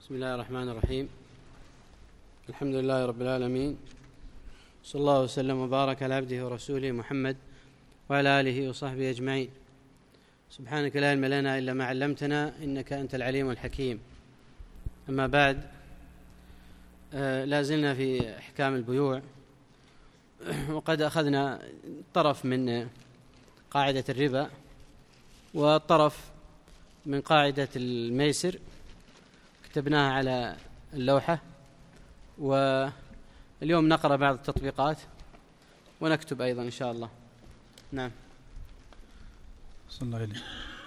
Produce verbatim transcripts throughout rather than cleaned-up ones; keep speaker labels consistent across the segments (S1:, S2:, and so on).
S1: بسم الله الرحمن الرحيم. الحمد لله رب العالمين، صلى الله وسلم وبارك على عبده ورسوله محمد وعلى آله وصحبه أجمعين. سبحانك لا علم لنا إلا ما علمتنا إنك أنت العليم الحكيم. أما بعد، آه لا زلنا في أحكام البيوع، وقد أخذنا طرف من قاعدة الربا وطرف من قاعدة الميسر، كتبناها على اللوحة، واليوم نقرأ بعض التطبيقات ونكتب أيضا إن شاء الله. نعم.
S2: صلى الله عليه.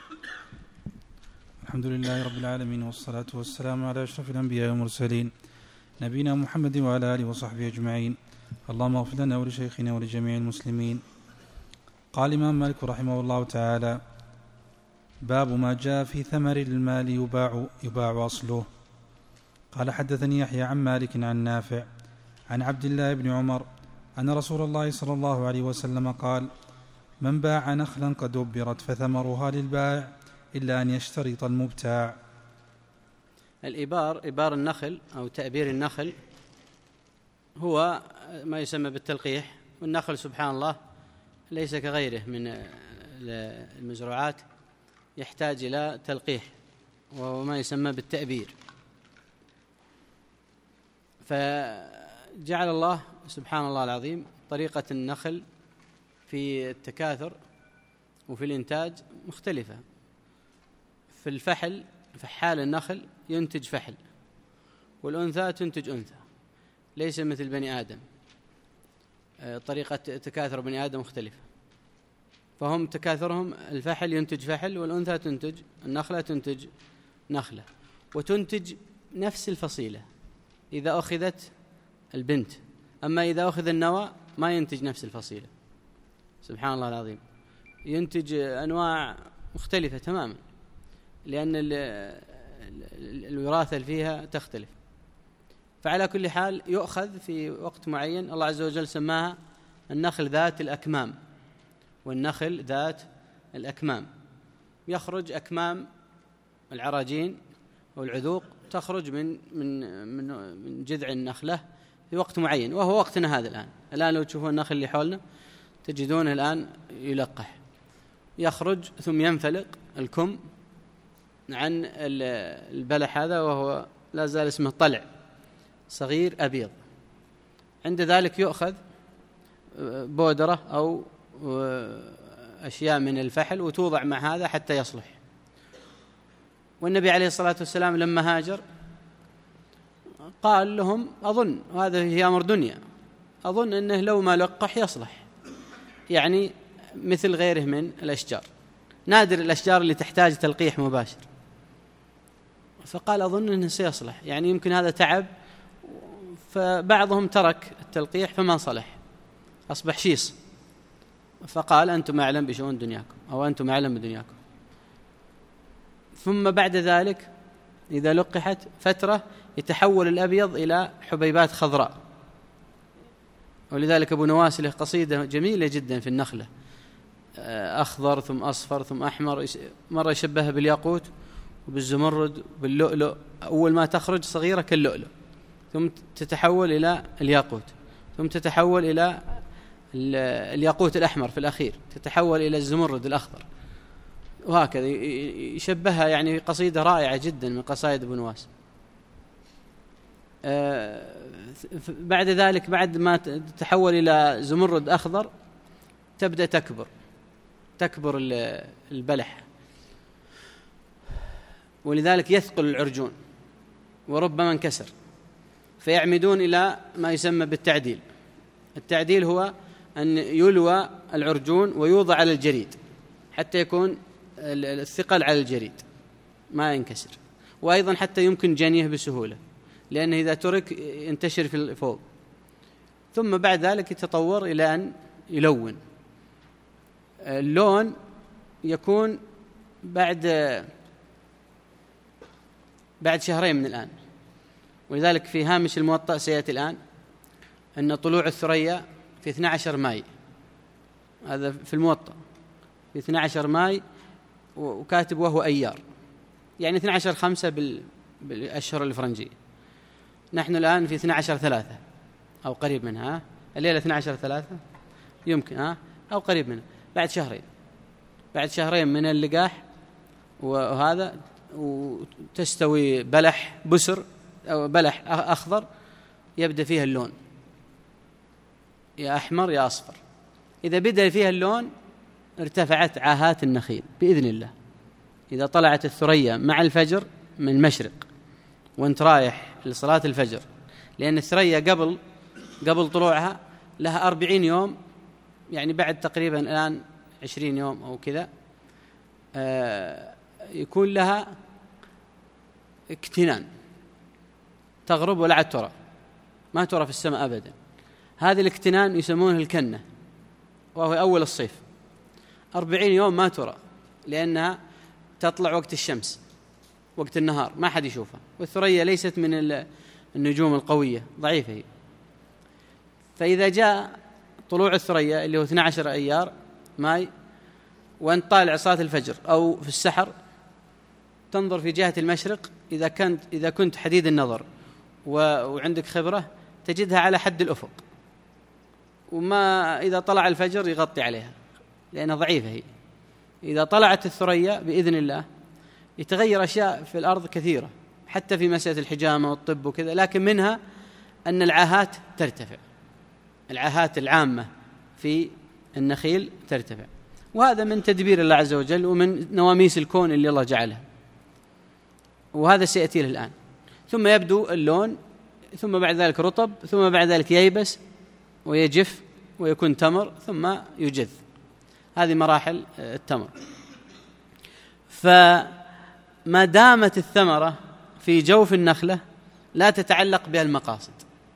S2: الحمد لله رب العالمين، والصلاة والسلام على أشرف الأنبياء والمرسلين نبينا محمد وعلى آله وصحبه أجمعين. اللهم اغفر لنا ولشيخنا ولجميع المسلمين. قال الإمام مالك رحمه الله تعالى: باب ما جاء في ثمر المال يباع, يباع أصله. قال: حدثني يحيى عن مالك عن نافع عن عبد الله بن عمر أن رسول الله صلى الله عليه وسلم قال: من باع نخلا قد أبرت فثمرها للبائع إلا أن يشترط المبتاع.
S1: الإبار، إبار النخل أو تأبير النخل، هو ما يسمى بالتلقيح. والنخل سبحان الله ليس كغيره من المزروعات، يحتاج إلى تلقيح وهو ما يسمى بالتأبير. فجعل الله سبحان الله العظيم طريقة النخل في التكاثر وفي الإنتاج مختلفة. في الفحل، فحال النخل ينتج فحل، والأنثى تنتج أنثى، ليس مثل بني آدم، طريقة تكاثر بني آدم مختلفة. فهم تكاثرهم الفحل ينتج فحل، والأنثى تنتج النخلة تنتج نخلة، وتنتج نفس الفصيلة إذا أخذت البنت. أما إذا أخذ النوى ما ينتج نفس الفصيلة. سبحان الله العظيم، ينتج أنواع مختلفة تماما، لأن الوراثة اللي فيها تختلف. فعلى كل حال يؤخذ في وقت معين. الله عز وجل سماها النخل ذات الأكمام، والنخل ذات الأكمام يخرج أكمام العراجين والعذوق تخرج من من من من جذع النخلة في وقت معين، وهو وقتنا هذا الآن. الآن لو تشوفون النخل اللي حولنا تجدونه الآن يلقح، يخرج ثم ينفلق الكم عن البلح هذا، وهو لا زال اسمه طلع صغير أبيض. عند ذلك يؤخذ بودرة أو أشياء من الفحل وتوضع مع هذا حتى يصلح. والنبي عليه الصلاة والسلام لما هاجر قال لهم: أظن، وهذا هي أمر دنيا، أظن أنه لو ما لقح يصلح، يعني مثل غيره من الأشجار، نادر الأشجار اللي تحتاج تلقيح مباشر. فقال: أظن أنه سيصلح، يعني يمكن هذا تعب. فبعضهم ترك التلقيح فما صلح، أصبح شيص. فقال: أنتم أعلم بشؤون دنياكم، أو أنتم أعلم بدنياكم. ثم بعد ذلك إذا لقحت فترة يتحول الأبيض إلى حبيبات خضراء. ولذلك أبو نواس له قصيدة جميلة جدا في النخلة، أخضر ثم أصفر ثم أحمر، مرة يشبهها بالياقوت وبالزمرد وباللؤلؤ. أول ما تخرج صغيرة كاللؤلؤ، ثم تتحول إلى الياقوت، ثم تتحول إلى الياقوت الأحمر، في الأخير تتحول إلى الزمرد الأخضر، وهكذا يشبهها. يعني قصيدة رائعة جدا من قصائد ابن نواس. بعد ذلك بعد ما تتحول إلى زمرد أخضر تبدأ تكبر تكبر البلح، ولذلك يثقل العرجون وربما انكسر، فيعمدون إلى ما يسمى بالتعديل. التعديل هو أن يلوى العرجون ويوضع على الجريد حتى يكون الثقل على الجريد ما ينكسر، وأيضا حتى يمكن جنيه بسهولة، لأنه إذا ترك ينتشر في الفوق. ثم بعد ذلك يتطور إلى أن يلون. اللون يكون بعد بعد شهرين من الآن. ولذلك في هامش الموطأ سيأتي الآن أن طلوع الثريا في اثني عشر ماي، هذا في الموطأ في اثني عشر ماي، وكاتب وهو أيار، يعني اثني عشر خمسة بالأشهر الفرنجية. نحن الآن في اثني عشر ثلاثة أو قريب منها، الليلة اثني عشر ثلاثة يمكن ها أو قريب منها، بعد شهرين بعد شهرين من اللقاح وهذا وتستوي بلح بسر أو بلح أخضر يبدأ فيها اللون يا أحمر يا أصفر. إذا بدأ فيها اللون ارتفعت عاهات النخيل بإذن الله. إذا طلعت الثريا مع الفجر من المشرق وانت رايح لصلاة الفجر، لأن الثريا قبل قبل طلوعها لها أربعين يوم، يعني بعد تقريبا الآن عشرين يوم أو كذا آه يكون لها اكتنان تغرب ولا عاد ترى، ما ترى في السماء أبدا. هذا الاكتنان يسمونه الكنة، وهو أول الصيف. أربعين يوم ما ترى، لأنها تطلع وقت الشمس وقت النهار ما حد يشوفها، والثريا ليست من النجوم القوية، ضعيفة هي. فإذا جاء طلوع الثريا اللي هو اثني عشر أيار ماي وأنت طالع صلاة الفجر أو في السحر، تنظر في جهة المشرق، إذا كنت إذا كنت حديد النظر وعندك خبرة تجدها على حد الأفق، وما إذا طلع الفجر يغطي عليها لأنها ضعيفة هي. إذا طلعت الثريا بإذن الله يتغير أشياء في الأرض كثيرة، حتى في مسألة الحجامة والطب وكذا، لكن منها أن العاهات ترتفع، العاهات العامة في النخيل ترتفع، وهذا من تدبير الله عز وجل ومن نواميس الكون اللي الله جعلها، وهذا سيأتي له الآن. ثم يبدو اللون، ثم بعد ذلك رطب، ثم بعد ذلك ييبس ويجف ويكون تمر، ثم يجذ. هذه مراحل التمر. فما دامت الثمرة في جوف النخلة لا تتعلق بها المقاصد،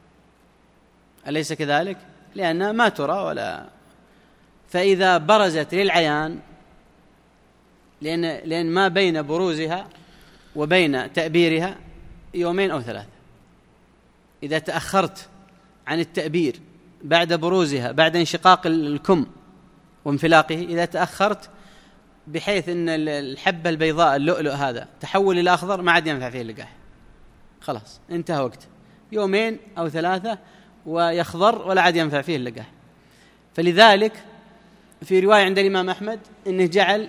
S1: أليس كذلك؟ لأنها ما ترى ولا. فإذا برزت للعيان، لأن, لأن ما بين بروزها وبين تأبيرها يومين أو ثلاثة. إذا تأخرت عن التأبير بعد بروزها بعد انشقاق الكم وانفلاقه، إذا تأخرت بحيث أن الحبة البيضاء اللؤلؤ هذا تحول إلى أخضر، ما عاد ينفع فيه اللقاح، خلاص انتهى وقت، يومين أو ثلاثة ويخضر ولا عاد ينفع فيه اللقاح. فلذلك في رواية عند الإمام أحمد أنه جعل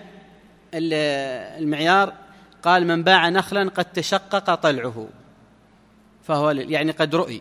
S1: المعيار، قال من باع نخلا قد تشقق طلعه فهو يعني قد رؤي.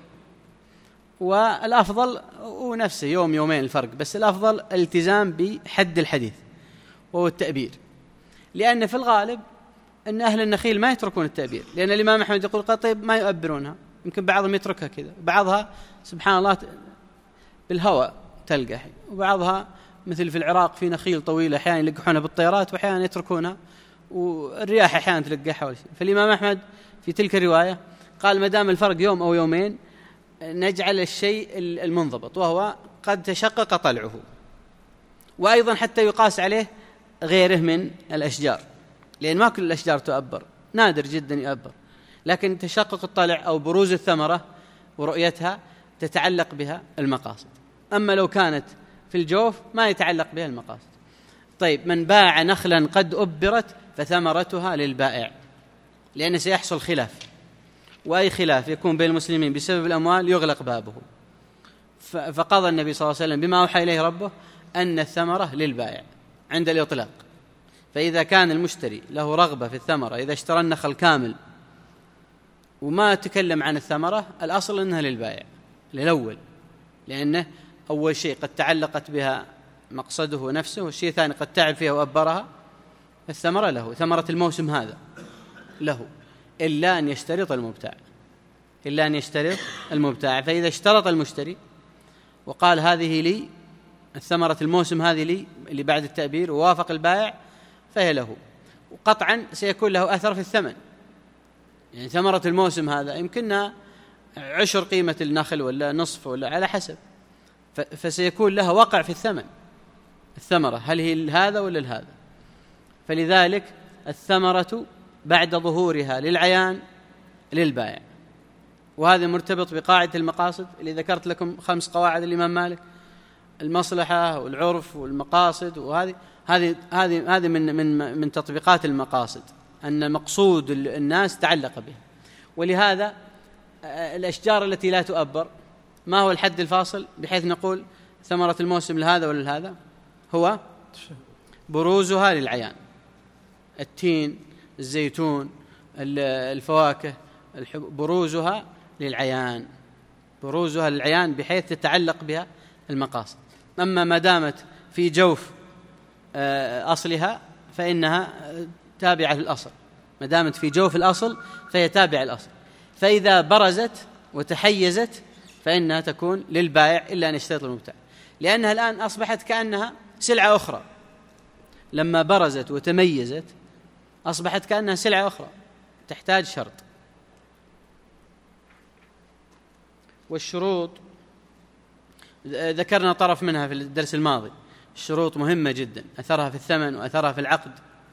S1: والأفضل ونفسه يوم يومين الفرق، بس الأفضل الالتزام بحد الحديث وهو التأبير، لأن في الغالب أن أهل النخيل ما يتركون التأبير، لأن الإمام أحمد يقول قطيب ما يؤبرونها، يمكن بعضهم يتركها كذا، بعضها سبحان الله بالهواء تلقح، وبعضها مثل في العراق في نخيل طويلة أحيانا يلقحونها بالطيارات وأحيانا يتركونها والرياح أحيانا تلقحها. فالإمام أحمد في تلك الرواية قال ما دام الفرق يوم أو يومين نجعل الشيء المنضبط وهو قد تشقق طلعه. وأيضا حتى يقاس عليه غيره من الأشجار، لأن ما كل الأشجار تؤبر، نادر جدا يؤبر، لكن تشقق الطلع أو بروز الثمرة ورؤيتها تتعلق بها المقاصد. أما لو كانت في الجوف ما يتعلق بها المقاصد. طيب من باع نخلا قد أبرت فثمرتها للبائع، لأن سيحصل خلاف، وأي خلاف يكون بين المسلمين بسبب الأموال يغلق بابه. فقضى النبي صلى الله عليه وسلم بما أوحى إليه ربه أن الثمرة للبائع عند الإطلاق. فإذا كان المشتري له رغبة في الثمرة، إذا اشترى النخل كامل وما تكلم عن الثمرة، الأصل أنها للبائع للأول، لأنه أول شيء قد تعلقت بها مقصده نفسه، والشيء الثاني قد تعب فيها وأبرها، الثمرة له، ثمرة الموسم هذا له، إلا أن يشترط المبتاع إلا أن يشترط المبتاع. فإذا اشترط المشتري وقال هذه لي، الثمرة الموسم هذه لي اللي بعد التأبير، ووافق البائع فهي له، وقطعا سيكون له أثر في الثمن. يعني ثمرة الموسم هذا يمكننا عشر قيمة النخل ولا نصف ولا على حسب، فسيكون لها وقع في الثمن، الثمرة هل هي هذا ولا هذا. فلذلك الثمرة بعد ظهورها للعيان للبائع. وهذا مرتبط بقاعدة المقاصد اللي ذكرت لكم، خمس قواعد الإمام مالك: المصلحة والعرف والمقاصد. وهذه هذه هذه هذه من من من تطبيقات المقاصد، أن مقصود الناس تعلق به. ولهذا الأشجار التي لا تؤبر ما هو الحد الفاصل بحيث نقول ثمرة الموسم لهذا ولا لهذا؟ هو بروزها للعيان. التين، الزيتون، الفواكه، بروزها للعيان، بروزها للعيان بحيث تتعلق بها المقاصد. أما ما دامت في جوف أصلها فإنها تابعة للأصل، ما دامت في جوف الأصل فهي تابعة للأصل. فإذا برزت وتحيزت فإنها تكون للبائع إلا أن يشترط المبتاع، لأنها الآن أصبحت كأنها سلعة أخرى. لما برزت وتميزت أصبحت كأنها سلعة أخرى تحتاج شرط. والشروط ذكرنا طرف منها في الدرس الماضي. الشروط مهمة جدا، أثرها في الثمن وأثرها في العقد،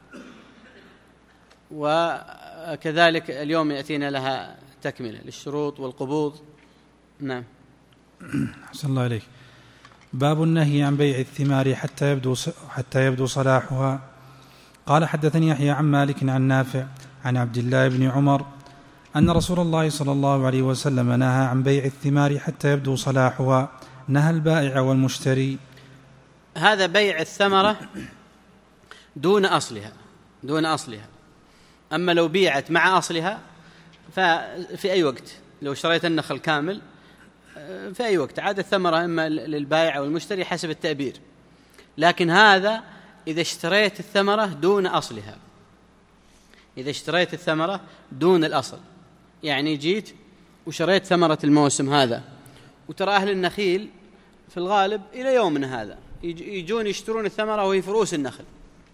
S1: وكذلك اليوم يأتينا لها تكملة للشروط والقبوض. نعم.
S2: أحسن الله عليك. باب النهي عن بيع الثمار حتى يبدو حتى يبدو صلاحها. قال حدثني يحيى عن مالك عن نافع عن عبد الله بن عمر أن رسول الله صلى الله عليه وسلم نهى عن بيع الثمار حتى يبدو صلاحها، نهى البائع والمشتري.
S1: هذا بيع الثمرة دون أصلها، دون أصلها. أما لو بيعت مع أصلها ففي أي وقت، لو شريت النخل كامل في أي وقت عاد الثمرة إما للبائع أو المشتري حسب التأبير. لكن هذا إذا اشتريت الثمرة دون أصلها، إذا اشتريت الثمرة دون الأصل، يعني جيت وشريت ثمرة الموسم هذا، وترى أهل النخيل في الغالب إلى يومنا هذا يجون يشترون الثمرة وهي في رؤوس النخل،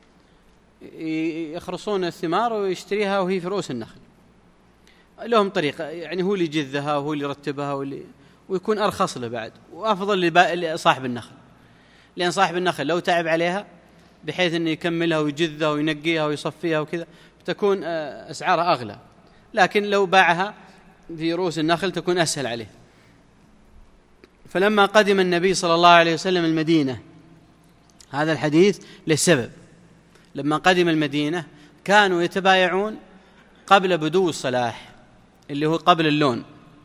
S1: يخرصون الثمار ويشتريها وهي في رؤوس النخل. لهم طريقة، يعني هو اللي يجذها وهو اللي يرتبها واللي ويكون أرخص له بعد وأفضل لصاحب النخل، لأن صاحب النخل لو تعب عليها بحيث أنه يكملها ويجذها وينقيها ويصفيها وكذا تكون أسعارها أغلى، لكن لو باعها في رؤوس النخل تكون أسهل عليه. فلما قدم النبي صلى الله عليه وسلم المدينة، هذا الحديث لسبب، لما قدم المدينة كانوا يتبايعون قبل بدو الصلاح اللي هو قبل اللون،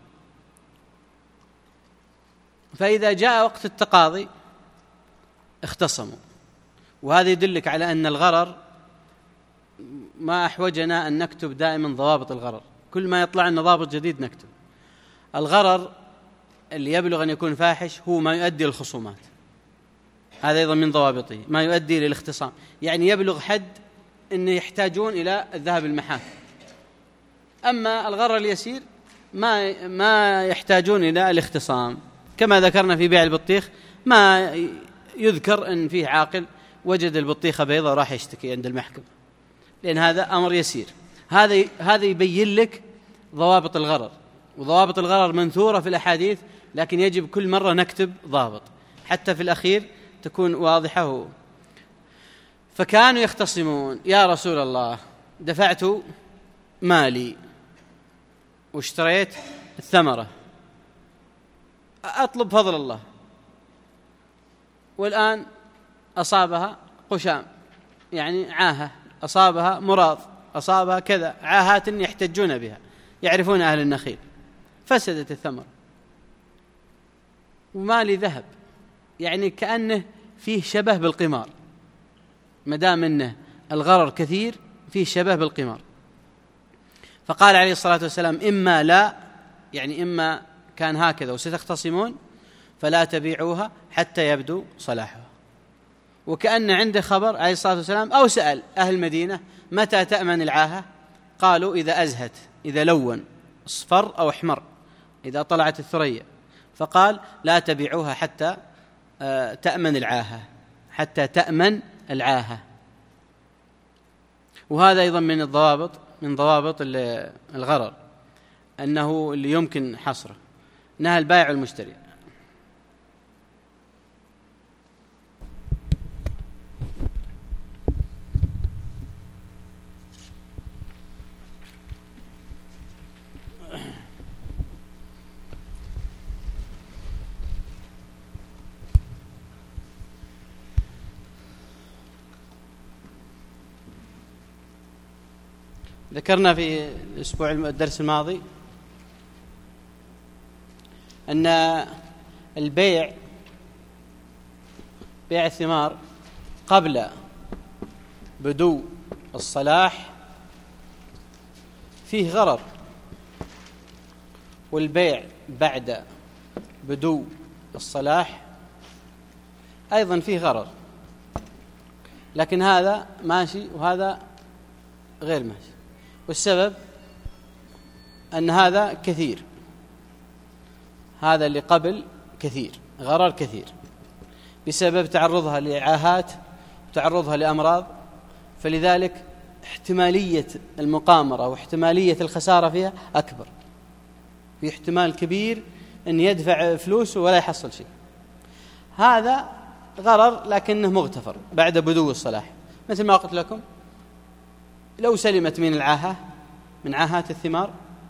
S1: فإذا جاء وقت التقاضي اختصموا. وهذا يدلك على أن الغرر ما أحوجنا أن نكتب دائما ضوابط الغرر، كل ما يطلع لنا ضابط جديد نكتب. الغرر اللي يبلغ أن يكون فاحش هو ما يؤدي للخصومات، هذا أيضا من ضوابطه، ما يؤدي للاختصام، يعني يبلغ حد أن يحتاجون إلى الذهاب المحاكم. أما الغرر اليسير ما ما يحتاجون إلى الاختصام، كما ذكرنا في بيع البطيخ ما يذكر أن فيه عاقل وجد البطيخة بيضاء راح يشتكي عند المحكمة، لأن هذا أمر يسير. هذا هذا يبين لك ضوابط الغرر، وضوابط الغرر منثورة في الأحاديث، لكن يجب كل مرة نكتب ضابط حتى في الأخير تكون واضحة. فكانوا يختصمون: يا رسول الله دفعت مالي واشتريت الثمرة، أطلب فضل الله، والآن أصابها قشام، يعني عاهة، أصابها مراض، أصابها كذا، عاهات يحتجون بها يعرفون أهل النخيل، فسدت الثمرة ومالي ذهب، يعني كأنه فيه شبه بالقمار، مدام أنه الغرر كثير فيه شبه بالقمار. فقال عليه الصلاة والسلام: إما لا، يعني إما كان هكذا وستختصمون فلا تبيعوها حتى يبدو صلاحها. وكأن عنده خبر عليه الصلاة والسلام، أو سأل أهل المدينة: متى تأمن العاهة؟ قالوا: إذا أزهت، إذا لون اصفر أو احمر، إذا طلعت الثريا. فقال: لا تبيعوها حتى تأمن العاهة، حتى تأمن العاهة. وهذا أيضا من الضوابط، من ضوابط الغرر، أنه اللي يمكن حصره، نهى البائع والمشتري. ذكرنا في الأسبوع الدرس الماضي أن البيع بيع الثمار قبل بدو الصلاح فيه غرر، والبيع بعد بدو الصلاح أيضا فيه غرر، لكن هذا ماشي وهذا غير ماشي. والسبب أن هذا كثير، هذا اللي قبل كثير، غرر كثير بسبب تعرضها لعاهات وتعرضها لأمراض، فلذلك احتمالية المقامرة واحتمالية الخسارة فيها أكبر، في احتمال كبير أن يدفع فلوسه ولا يحصل شيء. هذا غرر لكنه مغتفر بعد بدو الصلاح، مثل ما قلت لكم لو سلمت من العاهة من عاهات الثمار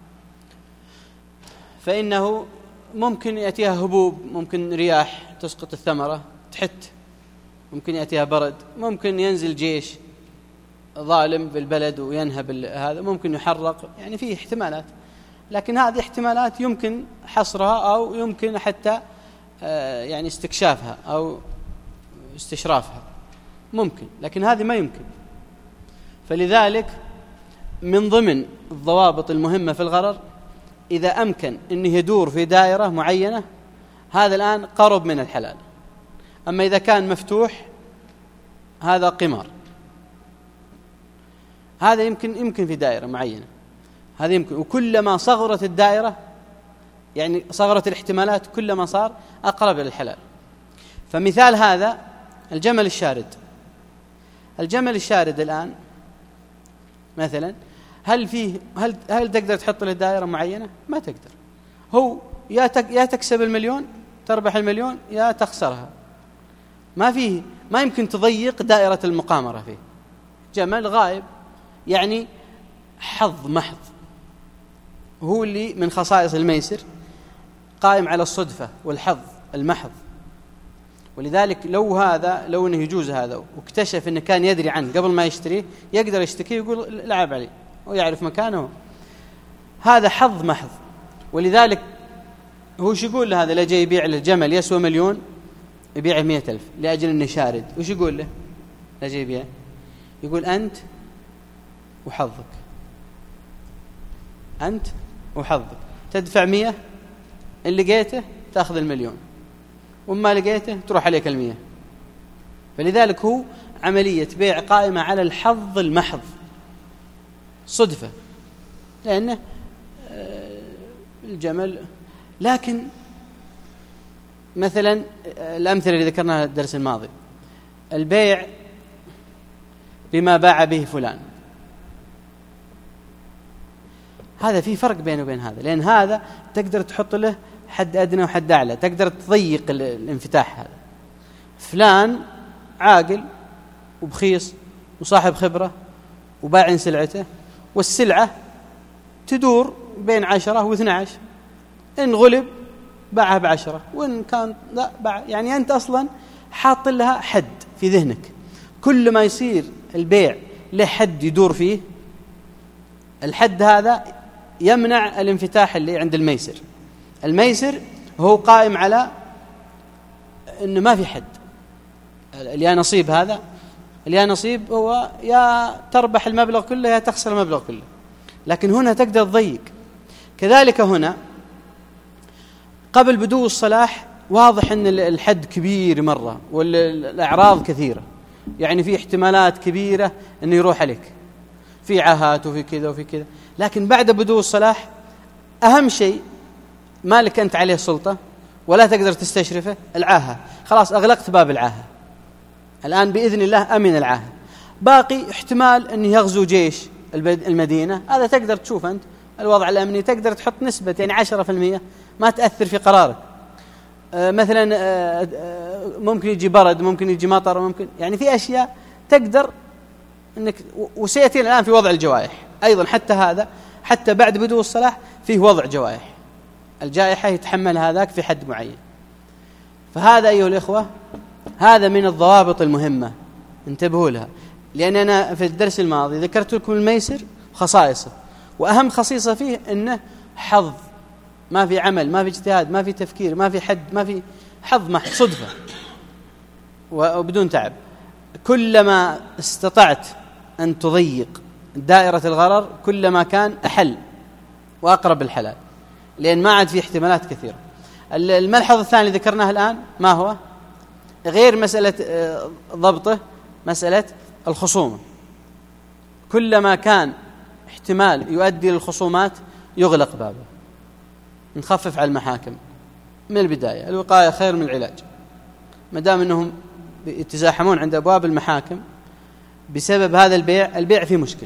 S1: فإنه ممكن يأتيها هبوب، ممكن رياح تسقط الثمرة تحت، ممكن يأتيها برد، ممكن ينزل جيش ظالم بالبلد وينهب هذا، ممكن يحرق، يعني فيه احتمالات. لكن هذه احتمالات يمكن حصرها أو يمكن حتى يعني استكشافها أو استشرافها ممكن، لكن هذه ما يمكن. فلذلك من ضمن الضوابط المهمة في الغرر إذا أمكن أنه يدور في دائرة معينة، هذا الآن قرب من الحلال. أما إذا كان مفتوح هذا قمار، هذا يمكن يمكن في دائرة معينة، هذا يمكن. وكلما صغرت الدائرة يعني صغرت الاحتمالات كلما صار أقرب إلى الحلال. فمثال هذا الجمل الشارد. الجمل الشارد الآن مثلا هل فيه هل هل تقدر تحط له دائرة معينة؟ ما تقدر. هو يا يا تكسب المليون تربح المليون يا تخسرها، ما فيه ما يمكن تضيق دائرة المقامرة فيه. جمل غائب يعني حظ محض، هو اللي من خصائص الميسر، قائم على الصدفة والحظ المحض. ولذلك لو هذا لو انه يجوز هذا واكتشف انه كان يدري عنه قبل ما يشتريه يقدر يشتكيه ويقول لعب عليه ويعرف مكانه، هذا حظ محض. ولذلك هو شو يقول له هذا اللي جاي يبيع له الجمل يسوى مليون يبيعه مئة ألف لأجل انه شارد، وش يقول له لا جاي يبيع؟ يقول أنت وحظك، أنت وحظك، تدفع مئة إن لقيته تأخذ المليون وما لقيته تروح عليك المئة. فلذلك هو عملية بيع قائمة على الحظ المحض، صدفة، لأنه الجمل. لكن مثلا الأمثلة اللي ذكرناها الدرس الماضي، البيع بما باع به فلان، هذا في فرق بينه وبين هذا، لأن هذا تقدر تحط له حد أدنى وحد أعلى، تقدر تضيق الانفتاح. هذا فلان عاقل وبخيص وصاحب خبرة وباع سلعته، والسلعة تدور بين عشرة واثنى عشر، إن غلب باعها بعشرة وإن كان لا باع، يعني أنت أصلا حاط لها حد في ذهنك. كل ما يصير البيع له حد يدور فيه، الحد هذا يمنع الانفتاح اللي عند الميسر. الميسر هو قائم على إنه ما في حد، اليا نصيب، هذا اليا نصيب هو يا تربح المبلغ كله يا تخسر المبلغ كله. لكن هنا تقدر تضيق. كذلك هنا قبل بدو الصلاح واضح أن الحد كبير مرة والأعراض كثيرة، يعني في احتمالات كبيرة أنه يروح عليك، في عاهات وفي كذا وفي كذا. لكن بعد بدو الصلاح أهم شيء مالك أنت عليه سلطة ولا تقدر تستشرفه، العاهة. خلاص أغلقت باب العاهة، الآن بإذن الله أمن العاهة. باقي احتمال أنه يغزو جيش المدينة، هذا تقدر تشوف أنت الوضع الأمني، تقدر تحط نسبة يعني عشرة في المئة ما تأثر في قرارك. آه مثلا آه آه ممكن يجي برد، ممكن يجي مطر، ممكن يعني في أشياء تقدر أنك. وسيأتي الآن في وضع الجوائح أيضا، حتى هذا حتى بعد بدو الصلاح فيه وضع جوائح، الجائحة يتحمل هذاك في حد معين. فهذا أيها الإخوة هذا من الضوابط المهمة، انتبهوا لها. لأن أنا في الدرس الماضي ذكرت لكم الميسر خصائصه، وأهم خصيصة فيه أنه حظ ما في عمل، ما في اجتهاد، ما في تفكير، ما في حد، ما في حظ محض صدفة وبدون تعب. كلما استطعت أن تضيق دائرة الغرر كلما كان أحل وأقرب الحلال، لأن ما عاد في احتمالات كثيرة. الملحظ الثاني ذكرناه الآن ما هو؟ غير مسألة ضبطه، مسألة الخصومة. كلما كان احتمال يؤدي للخصومات يغلق بابه، نخفف على المحاكم من البداية. الوقاية خير من العلاج. ما دام أنهم يتزاحمون عند أبواب المحاكم بسبب هذا البيع، البيع فيه مشكلة،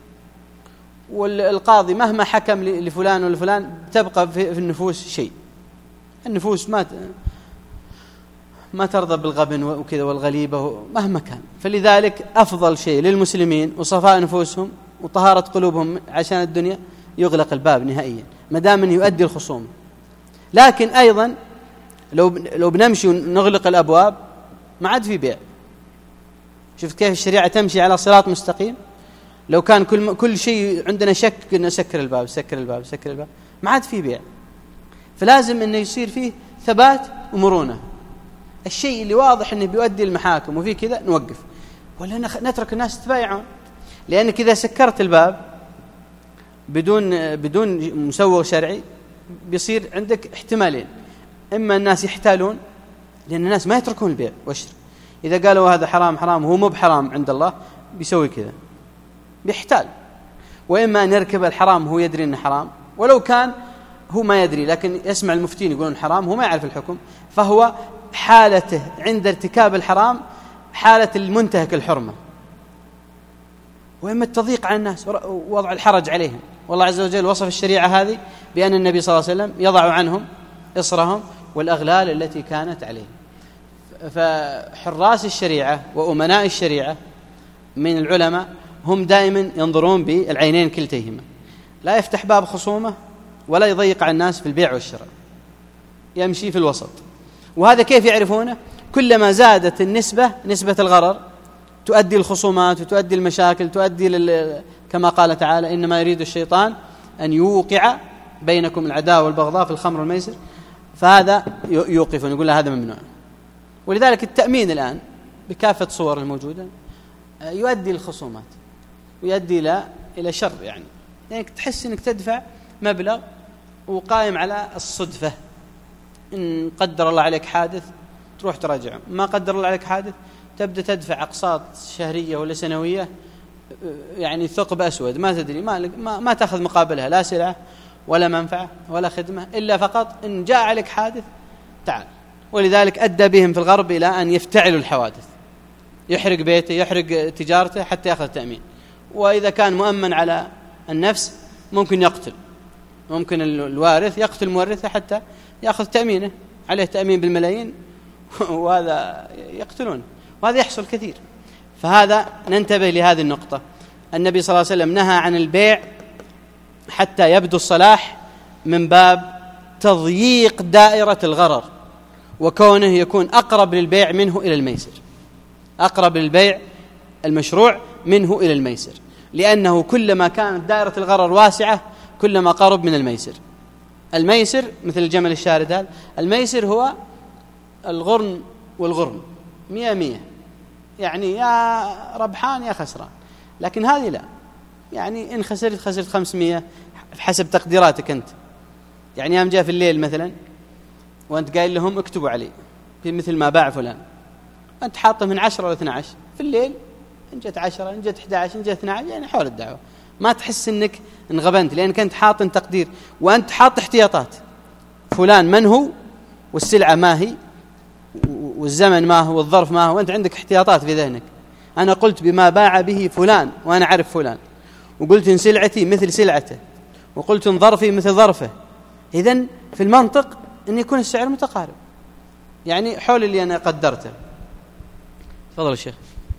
S1: والقاضي مهما حكم لفلان ولفلان تبقى في النفوس شيء. النفوس ما ما ترضى بالغبن وكذا والغليبة مهما كان. فلذلك أفضل شيء للمسلمين وصفاء نفوسهم وطهارة قلوبهم عشان الدنيا يغلق الباب نهائيا ما دام أنه يؤدي الخصوم. لكن أيضا لو لو بنمشي ونغلق الأبواب ما عاد في بيع. شفت كيف الشريعة تمشي على صراط مستقيم؟ لو كان كل كل شيء عندنا شك قلنا سكر الباب سكر الباب سكر الباب ما عاد في بيع. فلازم أنه يصير فيه ثبات ومرونة. الشيء اللي واضح أنه بيؤدي المحاكم وفي كذا نوقف، ولا نترك الناس يتبايعون. لأنك إذا سكرت الباب بدون بدون مسوغ شرعي بيصير عندك احتمالين: إما الناس يحتالون، لأن الناس ما يتركون البيع والشراء. إذا قالوا هذا حرام حرام وهو مو بحرام عند الله بيسوي كذا، بيحتال. وإما أن يركب الحرام هو يدري أنه حرام، ولو كان هو ما يدري لكن يسمع المفتين يقولون حرام هو ما يعرف الحكم، فهو حالته عند ارتكاب الحرام حالة المنتهك الحرمة. وإما التضييق على الناس ووضع الحرج عليهم. والله عز وجل وصف الشريعة هذه بأن النبي صلى الله عليه وسلم يضع عنهم إصرهم والأغلال التي كانت عليهم. فحراس الشريعة وأمناء الشريعة من العلماء هم دائما ينظرون بالعينين كلتيهما، لا يفتح باب خصومة ولا يضيق على الناس في البيع والشراء، يمشي في الوسط. وهذا كيف يعرفونه؟ كلما زادت النسبة نسبة الغرر تؤدي الخصومات وتؤدي المشاكل، تؤدي لل... كما قال تعالى: إنما يريد الشيطان أن يوقع بينكم العداوة والبغضاء في الخمر والميسر. فهذا يوقف ونقول له هذا ممنوع. ولذلك التأمين الآن بكافة صور الموجودة يؤدي الخصومات ويؤدي إلى إلى شر. يعني يعني تحس إنك تدفع مبلغ وقائم على الصدفة. إن قدر الله عليك حادث تروح تراجعه، ما قدر الله عليك حادث تبدأ تدفع أقساط شهرية ولا سنوية، يعني ثقب أسود ما تدري ما, ما, ما تأخذ مقابلها لا سلعة ولا منفعة ولا خدمة، إلا فقط إن جاء عليك حادث تعال. ولذلك أدى بهم في الغرب إلى أن يفتعلوا الحوادث، يحرق بيته يحرق تجارته حتى يأخذ تأمين. وإذا كان مؤمن على النفس ممكن يقتل، ممكن الوارث يقتل مورثه حتى يأخذ تأمينه، عليه تأمين بالملايين وهذا يقتلون، وهذا يحصل كثير. فهذا ننتبه لهذه النقطة. النبي صلى الله عليه وسلم نهى عن البيع حتى يبدو الصلاح من باب تضييق دائرة الغرر، وكونه يكون أقرب للبيع منه إلى الميسر، أقرب للبيع المشروع منه إلى الميسر، لأنه كلما كانت دائرة الغرر واسعة كلما قرب من الميسر. الميسر مثل الجمل الشارد هذا، الميسر هو الغرن والغرن مية مية، يعني يا ربحان يا خسران. لكن هذه لا، يعني إن خسرت خسرت خمسمية حسب تقديراتك أنت. يعني يوم جاء في الليل مثلا وأنت قايل لهم اكتبوا علي في مثل ما باع فلان، أنت حاطه من عشرة ولا اثنى عشر في الليل، إن جت عشرة إن جت إحدى عشر إن جت اثنى عشر، يعني حول الدعوة ما تحس إنك انغبنت، لأنك أنت حاط تقدير وأنت حاط احتياطات. فلان من هو والسلعة ما هي والزمن ما هو والظرف ما هو، وأنت عندك احتياطات في ذهنك. أنا قلت بما باع به فلان وأنا أعرف فلان، وقلت إن سلعتي مثل سلعته، وقلت إن ظرفي مثل ظرفه. إذن في المنطق أن يكون السعر متقارب، يعني حول اللي أنا قدرته. تفضل الشيخ.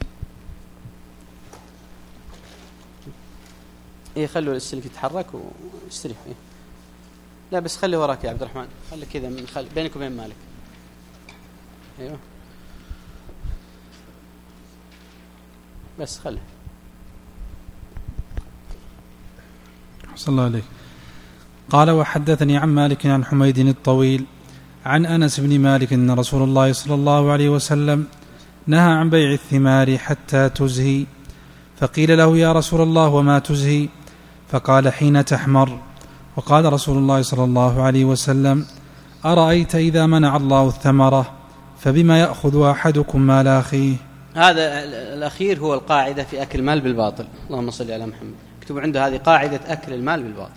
S1: إيه خلوا السلك يتحرك ويستريح. إيه لا بس خلي وراك يا عبد الرحمن، خلي كذا من خل... بينك وبين مالك. أيوه بس خلي.
S2: صلى الله عليه. قال وحدثني عن مالك عن حميد الطويل عن أنس بن مالك أن رسول الله صلى الله عليه وسلم نهى عن بيع الثمار حتى تزهي، فقيل له يا رسول الله وما تزهي؟ فقال حين تحمر. وقال رسول الله صلى الله عليه وسلم أرأيت إذا منع الله الثمرة فبما يأخذ أحدكم مال أخيه؟
S1: هذا الأخير هو القاعدة في أكل المال بالباطل. اللهم صل على محمد. اكتبوا عنده هذه قاعدة أكل المال بالباطل.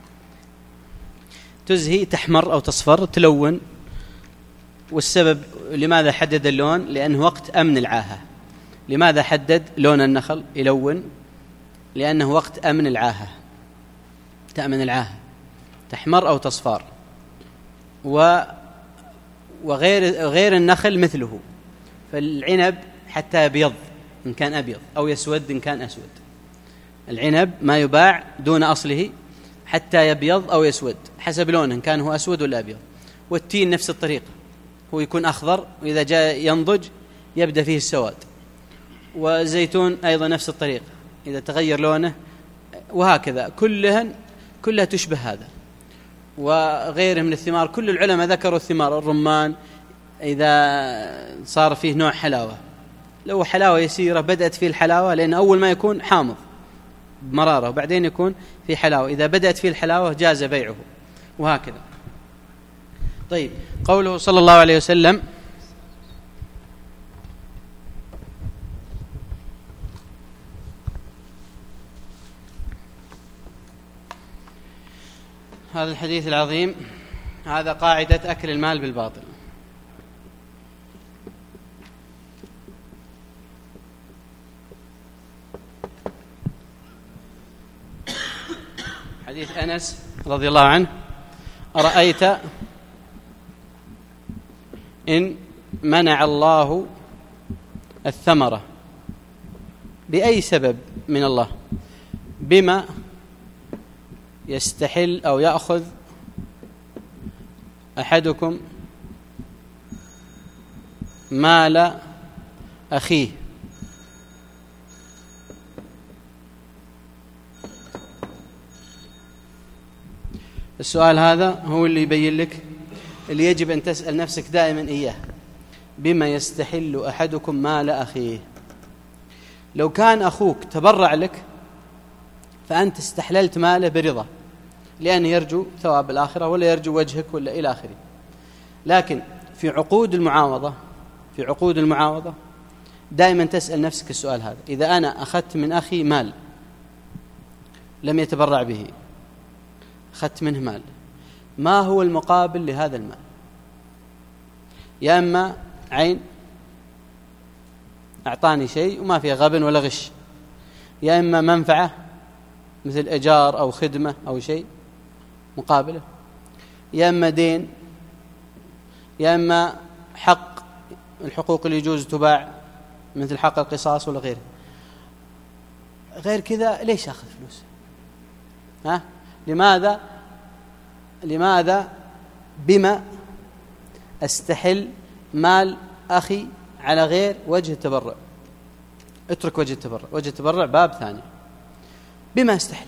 S1: تزهي تحمر أو تصفر تلون. والسبب لماذا حدد اللون؟ لأنه وقت أمن العاهة. لماذا حدد لون النخل يلون؟ لأنه وقت أمن العاهة، تأمن العاهة، تحمر أو تصفار. و وغير غير النخل مثله، فالعنب حتى يبيض إن كان أبيض أو يسود إن كان أسود. العنب ما يباع دون أصله حتى يبيض أو يسود حسب لونه إن كان هو أسود ولا أبيض. والتين نفس الطريقة، هو يكون أخضر وإذا جاء ينضج يبدأ فيه السواد. والزيتون أيضا نفس الطريقة إذا تغير لونه، وهكذا كلهن كلها تشبه هذا. وغيره من الثمار كل العلماء ذكروا الثمار. الرمان إذا صار فيه نوع حلاوة، لو حلاوة يسيرة بدأت فيه الحلاوة، لأن أول ما يكون حامض بمرارة وبعدين يكون في حلاوة، إذا بدأت فيه الحلاوة جاز بيعه، وهكذا. طيب، قوله صلى الله عليه وسلم هذا الحديث العظيم، هذا قاعدة أكل المال بالباطل. حديث أنس رضي الله عنه: أرأيت إن منع الله الثمرة بأي سبب من الله بما يستحل أو يأخذ أحدكم مال أخيه؟ السؤال هذا هو اللي يبين لك اللي يجب أن تسأل نفسك دائما إياه: بما يستحل أحدكم مال أخيه؟ لو كان أخوك تبرع لك فأنت استحللت ماله برضا، لأنه يرجو ثواب الآخرة ولا يرجو وجهك ولا إلى آخره. لكن في عقود المعاوضة في عقود المعاوضة دائما تسأل نفسك السؤال هذا: إذا أنا أخذت من أخي مال لم يتبرع به، أخذت منه مال، ما هو المقابل لهذا المال؟ يا إما عين أعطاني شيء وما فيه غبن ولا غش، يا إما منفعة مثل إيجار أو خدمة أو شيء مقابله، يا إما دين، يا إما حق الحقوق اللي يجوز تباع مثل حق القصاص ولا غيره. غير كذا ليش أخذ فلوس؟ ها؟ لماذا لماذا بما أستحل مال أخي على غير وجه التبرع؟ اترك وجه التبرع، وجه التبرع باب ثاني. بما استحل،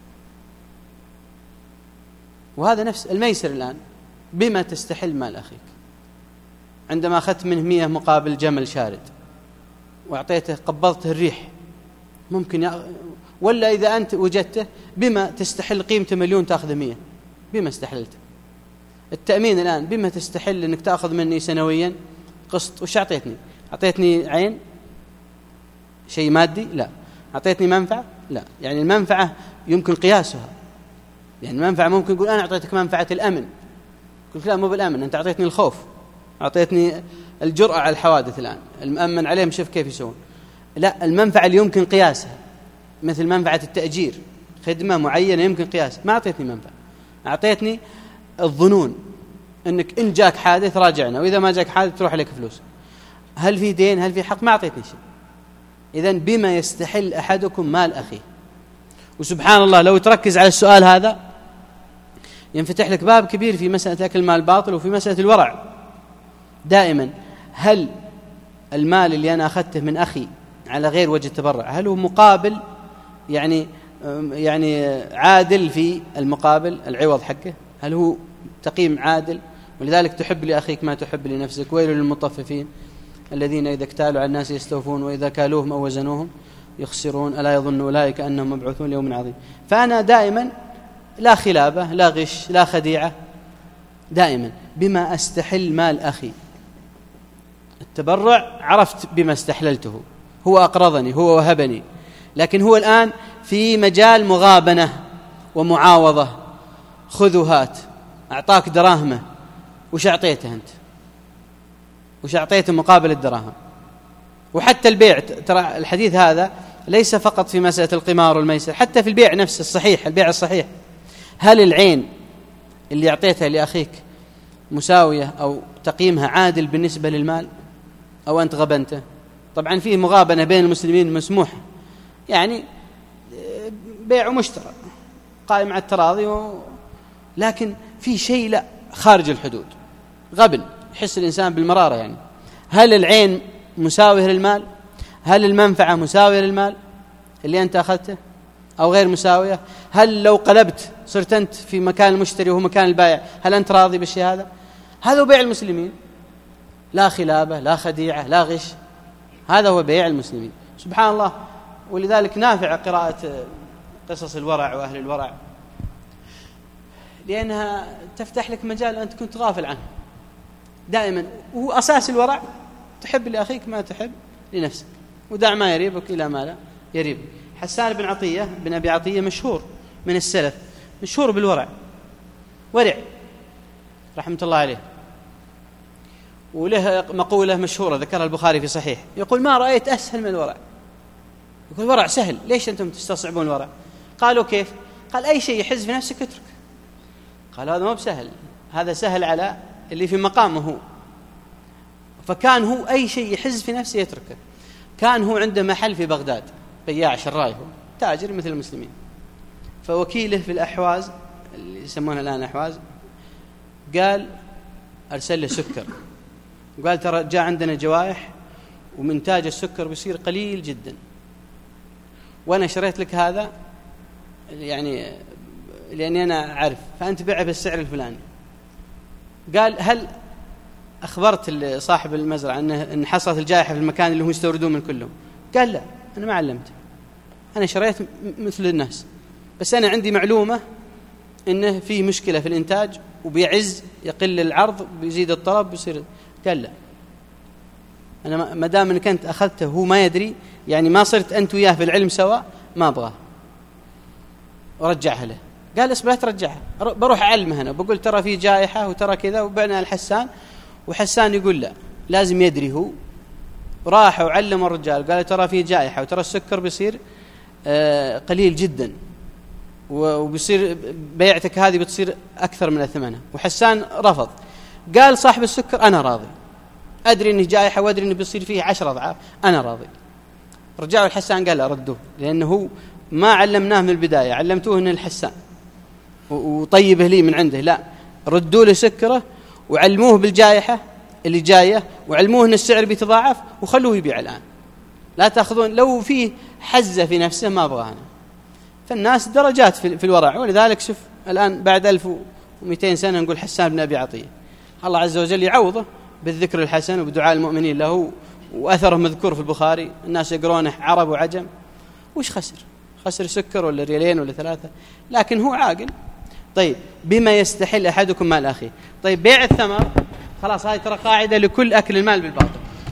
S1: وهذا نفس الميسر الآن. بما تستحل مال أخيك؟ عندما أخذت منه مية مقابل جمل شارد وأعطيته قبضته الريح ممكن يأ... ولا إذا أنت وجدته بما تستحل قيمته مليون تأخذ مية؟ بما استحللته. التأمين الآن بما تستحل أنك تأخذ مني سنويا قسط؟ وش أعطيتني؟ أعطيتني عين شيء مادي؟ لا. أعطيتني منفعة؟ لا. يعني المنفعة يمكن قياسها، يعني المنفعة ممكن يقول أنا أعطيتك منفعة الأمن، قلت لا مو بالأمن، أنت أعطيتني الخوف، أعطيتني الجرأة على الحوادث. الآن المأمن عليهم شوف كيف يسوون. لا، المنفعة اللي يمكن قياسها مثل منفعة التأجير، خدمة معينة يمكن قياسها، ما أعطيتني منفعة، أعطيتني الظنون أنك إن جاك حادث راجعنا، وإذا ما جاك حادث تروح عليك فلوس. هل في دين؟ هل في حق؟ ما أعطيتني شيء. إذن بما يستحل أحدكم مال أخيه. وسبحان الله لو تركز على السؤال هذا ينفتح لك باب كبير في مسألة أكل المال باطل وفي مسألة الورع. دائما هل المال اللي أنا أخذته من أخي على غير وجه التبرع هل هو مقابل يعني يعني عادل في المقابل العوض حقه؟ هل هو تقييم عادل؟ ولذلك تحب لأخيك ما تحب لنفسك. ويل للمطففين الذين إذا اكتالوا على الناس يستوفون وإذا كالوهم أو وزنوهم يخسرون ألا يظن أولئك أنهم مبعوثون ليوم عظيم. فأنا دائما لا خلابة لا غش لا خديعة، دائما بما أستحل مال أخي. التبرع عرفت بما استحللته، هو أقرضني هو وهبني، لكن هو الآن في مجال مغابنة ومعاوضة، خذ وهات، أعطاك دراهمه، وش أعطيته أنت؟ وش أعطيته مقابل الدراهم؟ وحتى البيع، ترى الحديث هذا ليس فقط في مسألة القمار والميسر، حتى في البيع نفسه الصحيح، البيع الصحيح، هل العين اللي أعطيتها لأخيك مساوية أو تقييمها عادل بالنسبة للمال أو أنت غبنته؟ طبعا فيه مغابنة بين المسلمين مسموحة، يعني بيع ومشترى قائم على التراضي و... لكن في شيء لا خارج الحدود، غبن يحس الإنسان بالمرارة. يعني هل العين مساوية للمال؟ هل المنفعة مساوية للمال اللي أنت أخذته أو غير مساوية؟ هل لو قلبت صرت أنت في مكان المشتري وهو مكان البائع هل أنت راضي بالشيء هذا؟ هذا هو بيع المسلمين، لا خلابة لا خديعة لا غش، هذا هو بيع المسلمين سبحان الله. ولذلك نافع قراءة قصص الورع وأهل الورع، لأنها تفتح لك مجال أنت كنت غافل عنه دائما. وهو أساس الورع، تحب لأخيك ما تحب لنفسك، ودع ما يريبك إلى ما لا يريبك. حسان بن عطية بن أبي عطية مشهور من السلف، مشهور بالورع، ورع رحمة الله عليه، وله مقولة مشهورة ذكرها البخاري في صحيح، يقول ما رأيت أسهل من الورع. يقول الورع سهل، ليش أنتم تستصعبون الورع؟ قالوا كيف؟ قال أي شيء يحز في نفسك اترك. قال هذا ما بسهل، هذا سهل على اللي في مقامه هو. فكان هو أي شيء يحز في نفسه يتركه. كان هو عنده محل في بغداد، بياع شراي، هو تاجر مثل المسلمين، فوكيله في الأحواز اللي يسمونها الآن أحواز قال أرسل له سكر، وقال ترى جاء عندنا جوائح ومنتاج السكر بيصير قليل جدا، وأنا شريت لك هذا يعني لأني أنا أعرف، فأنت بيعه بالسعر الفلاني. قال هل أخبرت صاحب المزرعة أن حصلت الجائحة في المكان اللي هم يستوردون من كلهم؟ قال لا، أنا ما علمته، أنا شريت مثل الناس، بس أنا عندي معلومة إنه فيه مشكلة في الإنتاج وبيعز، يقل العرض بيزيد الطلب بيصير. قال لا، أنا ما دام أنك أنت أخذته هو ما يدري، يعني ما صرت أنت وياه في العلم سوا، ما أبغاه، ورجعها له. قال اسمع لا ترجعها، بروح أعلمه هنا، بقول ترى في جائحة وترى كذا، وبعنا الحسان، وحسان يقول لا لازم يدري هو. راح وعلم الرجال، قال ترى في جائحة وترى السكر بيصير آه قليل جدا، وبيصير بيعتك هذه بتصير أكثر من ثمنها. وحسان رفض، قال صاحب السكر أنا راضي، أدري إنه جائحة وأدري إنه بيصير فيه عشر أضعاف، أنا راضي. رجعوا الحسان قال لا ردوه، لأنه ما علمناه من البداية، علمتوه إنه الحسان وطيبه لي من عنده، لا، ردوا له سكره وعلموه بالجائحة اللي جاية، وعلموه إن السعر بيتضاعف، وخلوه يبيع الآن. لا تأخذون لو فيه حزة في نفسه ما أبغانا. فالناس درجات في الورع، ولذلك شوف الآن بعد ألف ومئتين سنة نقول حسان بن أبي عطية، الله عز وجل يعوضه بالذكر الحسن وبدعاء المؤمنين له، وأثره مذكور في البخاري، الناس يقرونه عرب وعجم. وش خسر؟ خسر سكر ولا ريالين ولا ثلاثة، لكن هو عاقل. طيب بما يستحل أحدكم مال أخيه. طيب بيع الثمر، خلاص هذه ترى قاعدة لكل أكل المال بالباطل.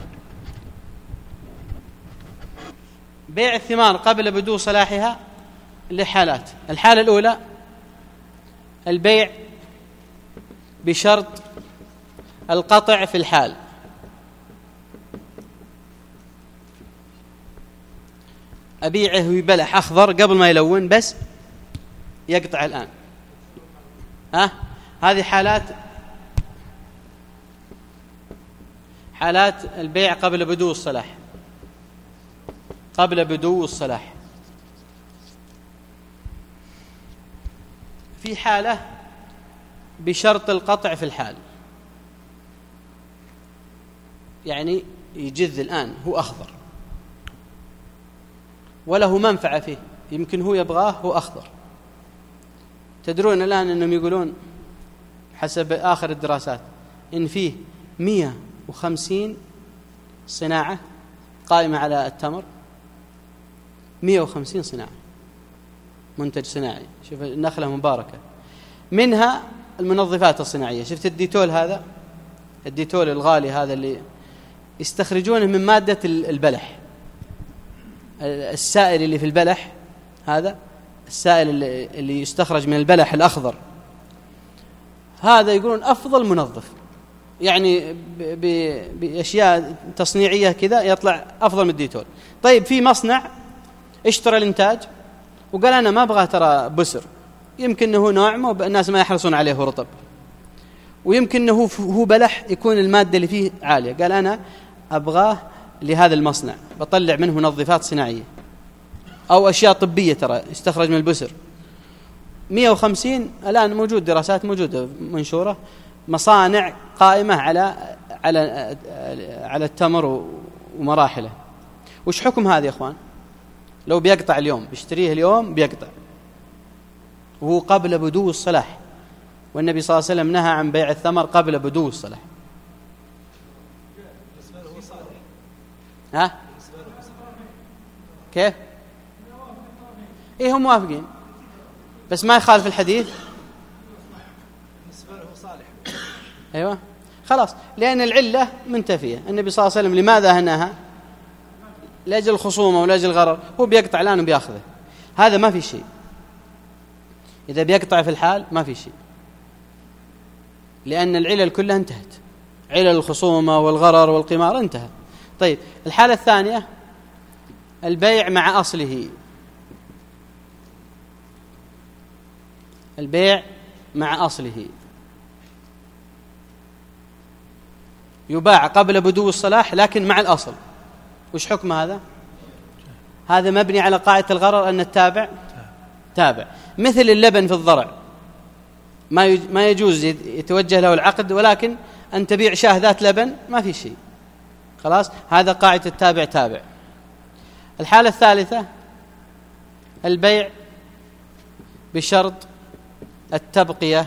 S1: بيع الثمار قبل بدو صلاحها لحالات. الحالة الأولى البيع بشرط القطع في الحال، أبيعه ببلح أخضر قبل ما يلون، بس يقطع الآن. ها هذه حالات حالات البيع قبل بدو الصلاح، قبل بدو الصلاح. في حالة بشرط القطع في الحال، يعني يجذ الآن هو أخضر وله منفعة فيه، يمكن هو يبغاه هو أخضر. تدرون الآن أنهم يقولون حسب آخر الدراسات إن فيه مئة وخمسين صناعة قائمة على التمر، مئة وخمسين صناعة، منتج صناعي. شوف النخلة مباركة، منها المنظفات الصناعية. شفت الديتول هذا، الديتول الغالي هذا اللي يستخرجونه من مادة البلح، السائل اللي في البلح، هذا السائل اللي يستخرج من البلح الأخضر، هذا يقولون أفضل منظف، يعني بأشياء تصنيعية كذا يطلع أفضل من الديتول. طيب في مصنع اشترى الإنتاج وقال أنا ما أبغى ترى بسر، يمكن أنه نوع الناس ما يحرصون عليه هو رطب، ويمكن أنه هو بلح يكون المادة اللي فيه عالية، قال أنا أبغاه لهذا المصنع بطلع منه منظفات صناعية أو أشياء طبية ترى يستخرج من البسر. مئة وخمسين الآن موجود دراسات موجودة منشورة، مصانع قائمة على على على التمر ومراحله. وش حكم هذا يا أخوان؟ لو بيقطع اليوم، بيشتريه اليوم بيقطع وهو قبل بدو الصلاح، والنبي صلى الله عليه وسلم نهى عن بيع الثمر قبل بدو الصلاح. ها كيف؟ إيه هم موافقين بس ما يخالف الحديث. أيوة خلاص، لأن العلة منتفية. النبي صلى الله عليه وسلم لماذا هناها؟ لأجل الخصومة ولأجل الغرر. هو بيقطع الآن وبيأخذه، هذا ما في شيء. إذا بيقطع في الحال ما في شيء، لأن العلل كلها انتهت، علل الخصومة والغرر والقمار انتهى. طيب الحالة الثانية البيع مع أصله. البيع مع أصله يباع قبل بدو الصلاح لكن مع الأصل. وش حكم هذا؟ هذا مبني على قاعدة الغرر أن التابع تابع، مثل اللبن في الضرع ما ما يجوز يتوجه له العقد، ولكن أن تبيع شاه ذات لبن ما في شيء، خلاص هذا قاعدة التابع تابع. الحالة الثالثة البيع بشرط التبقية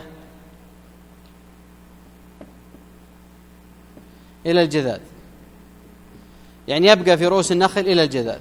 S1: إلى الجذاذ، يعني يبقى في رؤوس النخل إلى الجذاذ.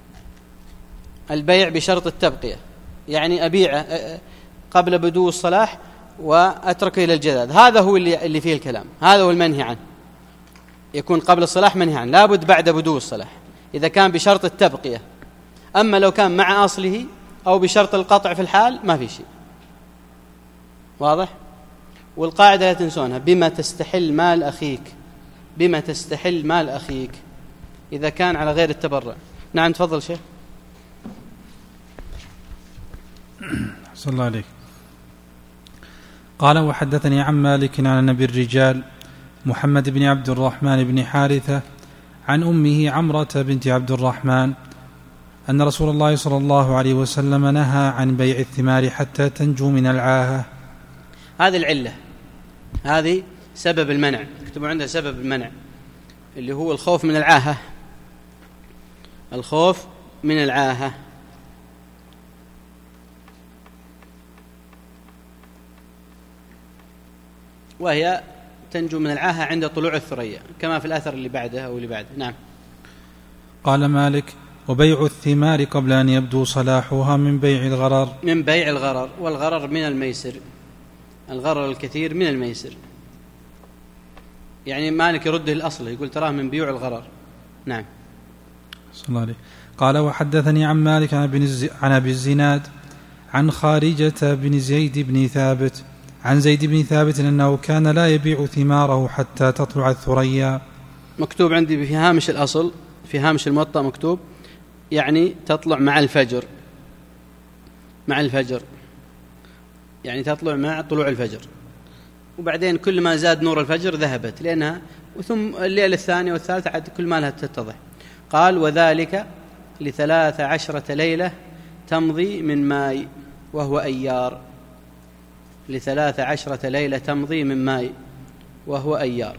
S1: البيع بشرط التبقية يعني أبيعه قبل بدو الصلاح وأتركه إلى الجذاذ، هذا هو اللي, اللي فيه الكلام، هذا هو المنهي عنه. يكون قبل الصلاح منهي عنه، لابد بعد بدو الصلاح إذا كان بشرط التبقية. أما لو كان مع أصله أو بشرط القطع في الحال ما في شيء. واضح؟ والقاعدة لا تنسونها، بما تستحل مال أخيك، بما تستحل مال أخيك إذا كان على غير التبرع. نعم تفضل شيخ.
S2: صلى الله عليك. قال وحدثني عن مالك عن نبي الرجال محمد بن عبد الرحمن بن حارثة عن أمه عمرة بنت عبد الرحمن أن رسول الله صلى الله عليه وسلم نهى عن بيع الثمار حتى تنجو من العاهة.
S1: هذه العلة، هذه سبب المنع، اكتبوا عندها سبب المنع اللي هو الخوف من العاهة، الخوف من العاهة. وهي تنجو من العاهة عند طلوع الثريا كما في الأثر اللي بعده أو اللي بعده. نعم.
S2: قال مالك وبيع الثمار قبل أن يبدو صلاحها من بيع الغرر.
S1: من بيع الغرر، والغرر من الميسر، الغرر الكثير من الميسر. يعني مالك يرده الأصل، يقول تراه من بيوع الغرر. نعم.
S2: صلى الله عليه. قال وحدثني عن مالك عن أبي الزناد عن خارجة بن زيد بن ثابت عن زيد بن ثابت أنه كان لا يبيع ثماره حتى تطلع الثريا. مكتوب عندي في هامش الأصل، في هامش الموطأ مكتوب يعني تطلع مع الفجر، مع الفجر يعني تطلع مع طلوع الفجر، وبعدين كل ما زاد نور الفجر ذهبت لأنها، وثم الليلة الثانية والثالثة عاد كل ما لها تتضح. قال وذلك لثلاث عشرة ليلة تمضي من ماء وهو أيار، لثلاث عشرة ليلة تمضي من ماء وهو أيار.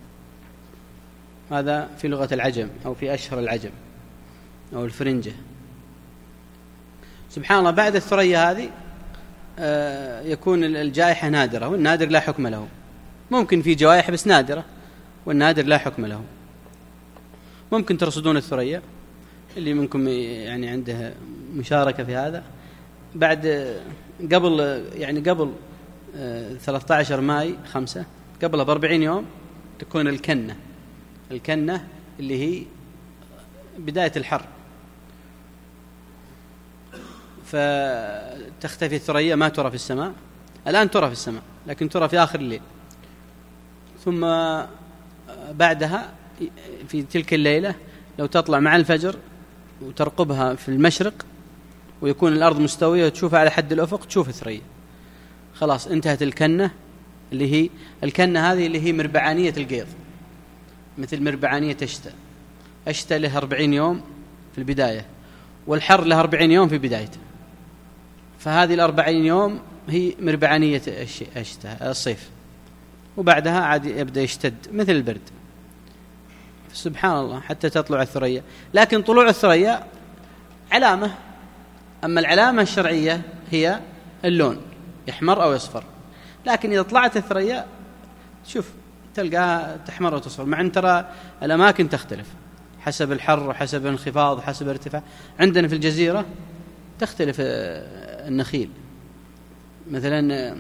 S2: هذا في لغة العجم أو في أشهر العجم أو الفرنجة.
S1: سبحان الله بعد الثريا هذه يكون الجائحة نادرة، والنادر لا حكم له. ممكن في جوائح بس نادرة، والنادر لا حكم له. ممكن ترصدون الثريا اللي منكم يعني عنده مشاركة في هذا. بعد قبل يعني قبل ثلاثة عشر ماي خمسة قبلها بأربعين يوم تكون الكنة الكنة اللي هي بداية الحر، فتختفي الثريا، ما ترى في السماء. الآن ترى في السماء لكن ترى في آخر الليل. ثم بعدها في تلك الليلة لو تطلع مع الفجر وترقبها في المشرق ويكون الأرض مستوية وتشوفها على حد الأفق، تشوف الثريا. خلاص انتهت الكنة، اللي هي الكنة هذه اللي هي مربعانية القيض، مثل مربعانية الشتاء. الشتاء له أربعين يوم في البداية، والحر له أربعين يوم في بدايته. فهذه الأربعين يوم هي مربعانية الشتاء الصيف، وبعدها عاد يبدأ يشتد مثل البرد. سبحان الله حتى تطلع الثريا. لكن طلوع الثريا علامة، أما العلامة الشرعية هي اللون، يحمر أو يصفر. لكن إذا طلعت الثريا شوف تلقاها تحمر وتصفر، مع أن ترى الأماكن تختلف حسب الحر وحسب الانخفاض وحسب الارتفاع. عندنا في الجزيرة تختلف النخيل، مثلا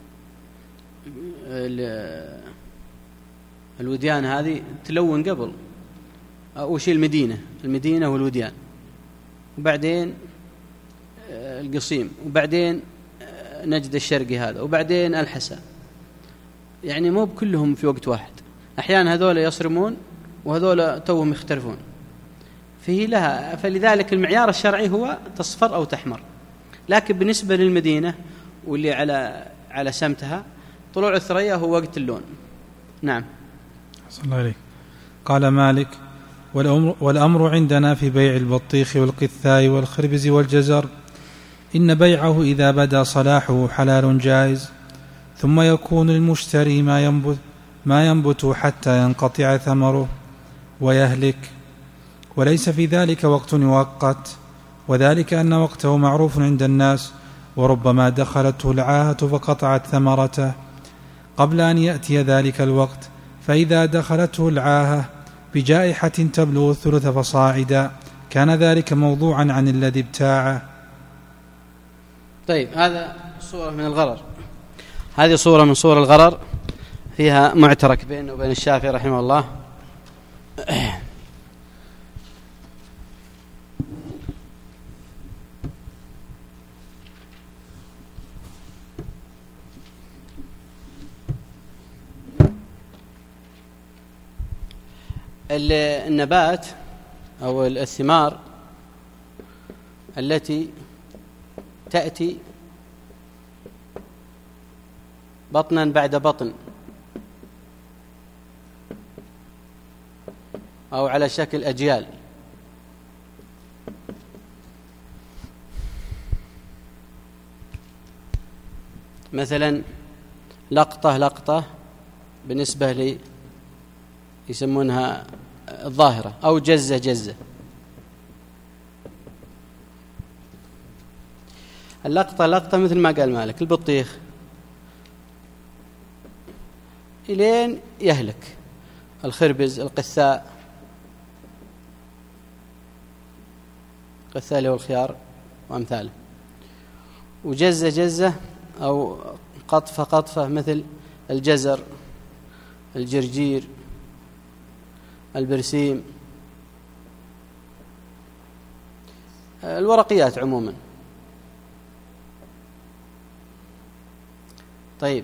S1: الوديان هذه تلون قبل، أو شيء المدينة المدينة والوديان، وبعدين القصيم، وبعدين نجد الشرقي هذا، وبعدين الحسا. يعني مو بكلهم في وقت واحد، أحيانا هذول يصرمون وهذول توهم يختلفون فيه لها. فلذلك المعيار الشرعي هو تصفر أو تحمر. لكن بالنسبة للمدينة واللي على على سمتها طلوع الثريا هو وقت اللون. نعم.
S2: صلى الله عليه. قال مالك: والأمر, والأمر عندنا في بيع البطيخ والقثاء والخربز والجزر إن بيعه إذا بدا صلاحه حلال جائز، ثم يكون للمشتري ما ينبت, ما ينبت حتى ينقطع ثمره ويهلك، وليس في ذلك وقت يؤقت، وذلك أن وقته معروف عند الناس، وربما دخلته العاهة فقطعت ثمرته قبل أن يأتي ذلك الوقت، فإذا دخلته العاهة بجائحة تبلغ الثلث فصاعدا كان ذلك موضوعا عن الذي ابتاعه.
S1: طيب، هذا صورة من الغرر، هذه صورة من صور الغرر فيها معترك بينه وبين الشافعي رحمه الله. النبات أو الثمار التي تأتي بطنا بعد بطن أو على شكل أجيال، مثلا لقطة لقطة بالنسبة لي يسمونها الظاهرة، أو جزة جزة. اللقطة لقطة مثل ما قال مالك، البطيخ إلين يهلك، الخربز، القثاء، القثاء اللي هو الخيار وأمثاله، وجزة جزة أو قطفة قطفة مثل الجزر، الجرجير، البرسيم، الورقيات عموما. طيب،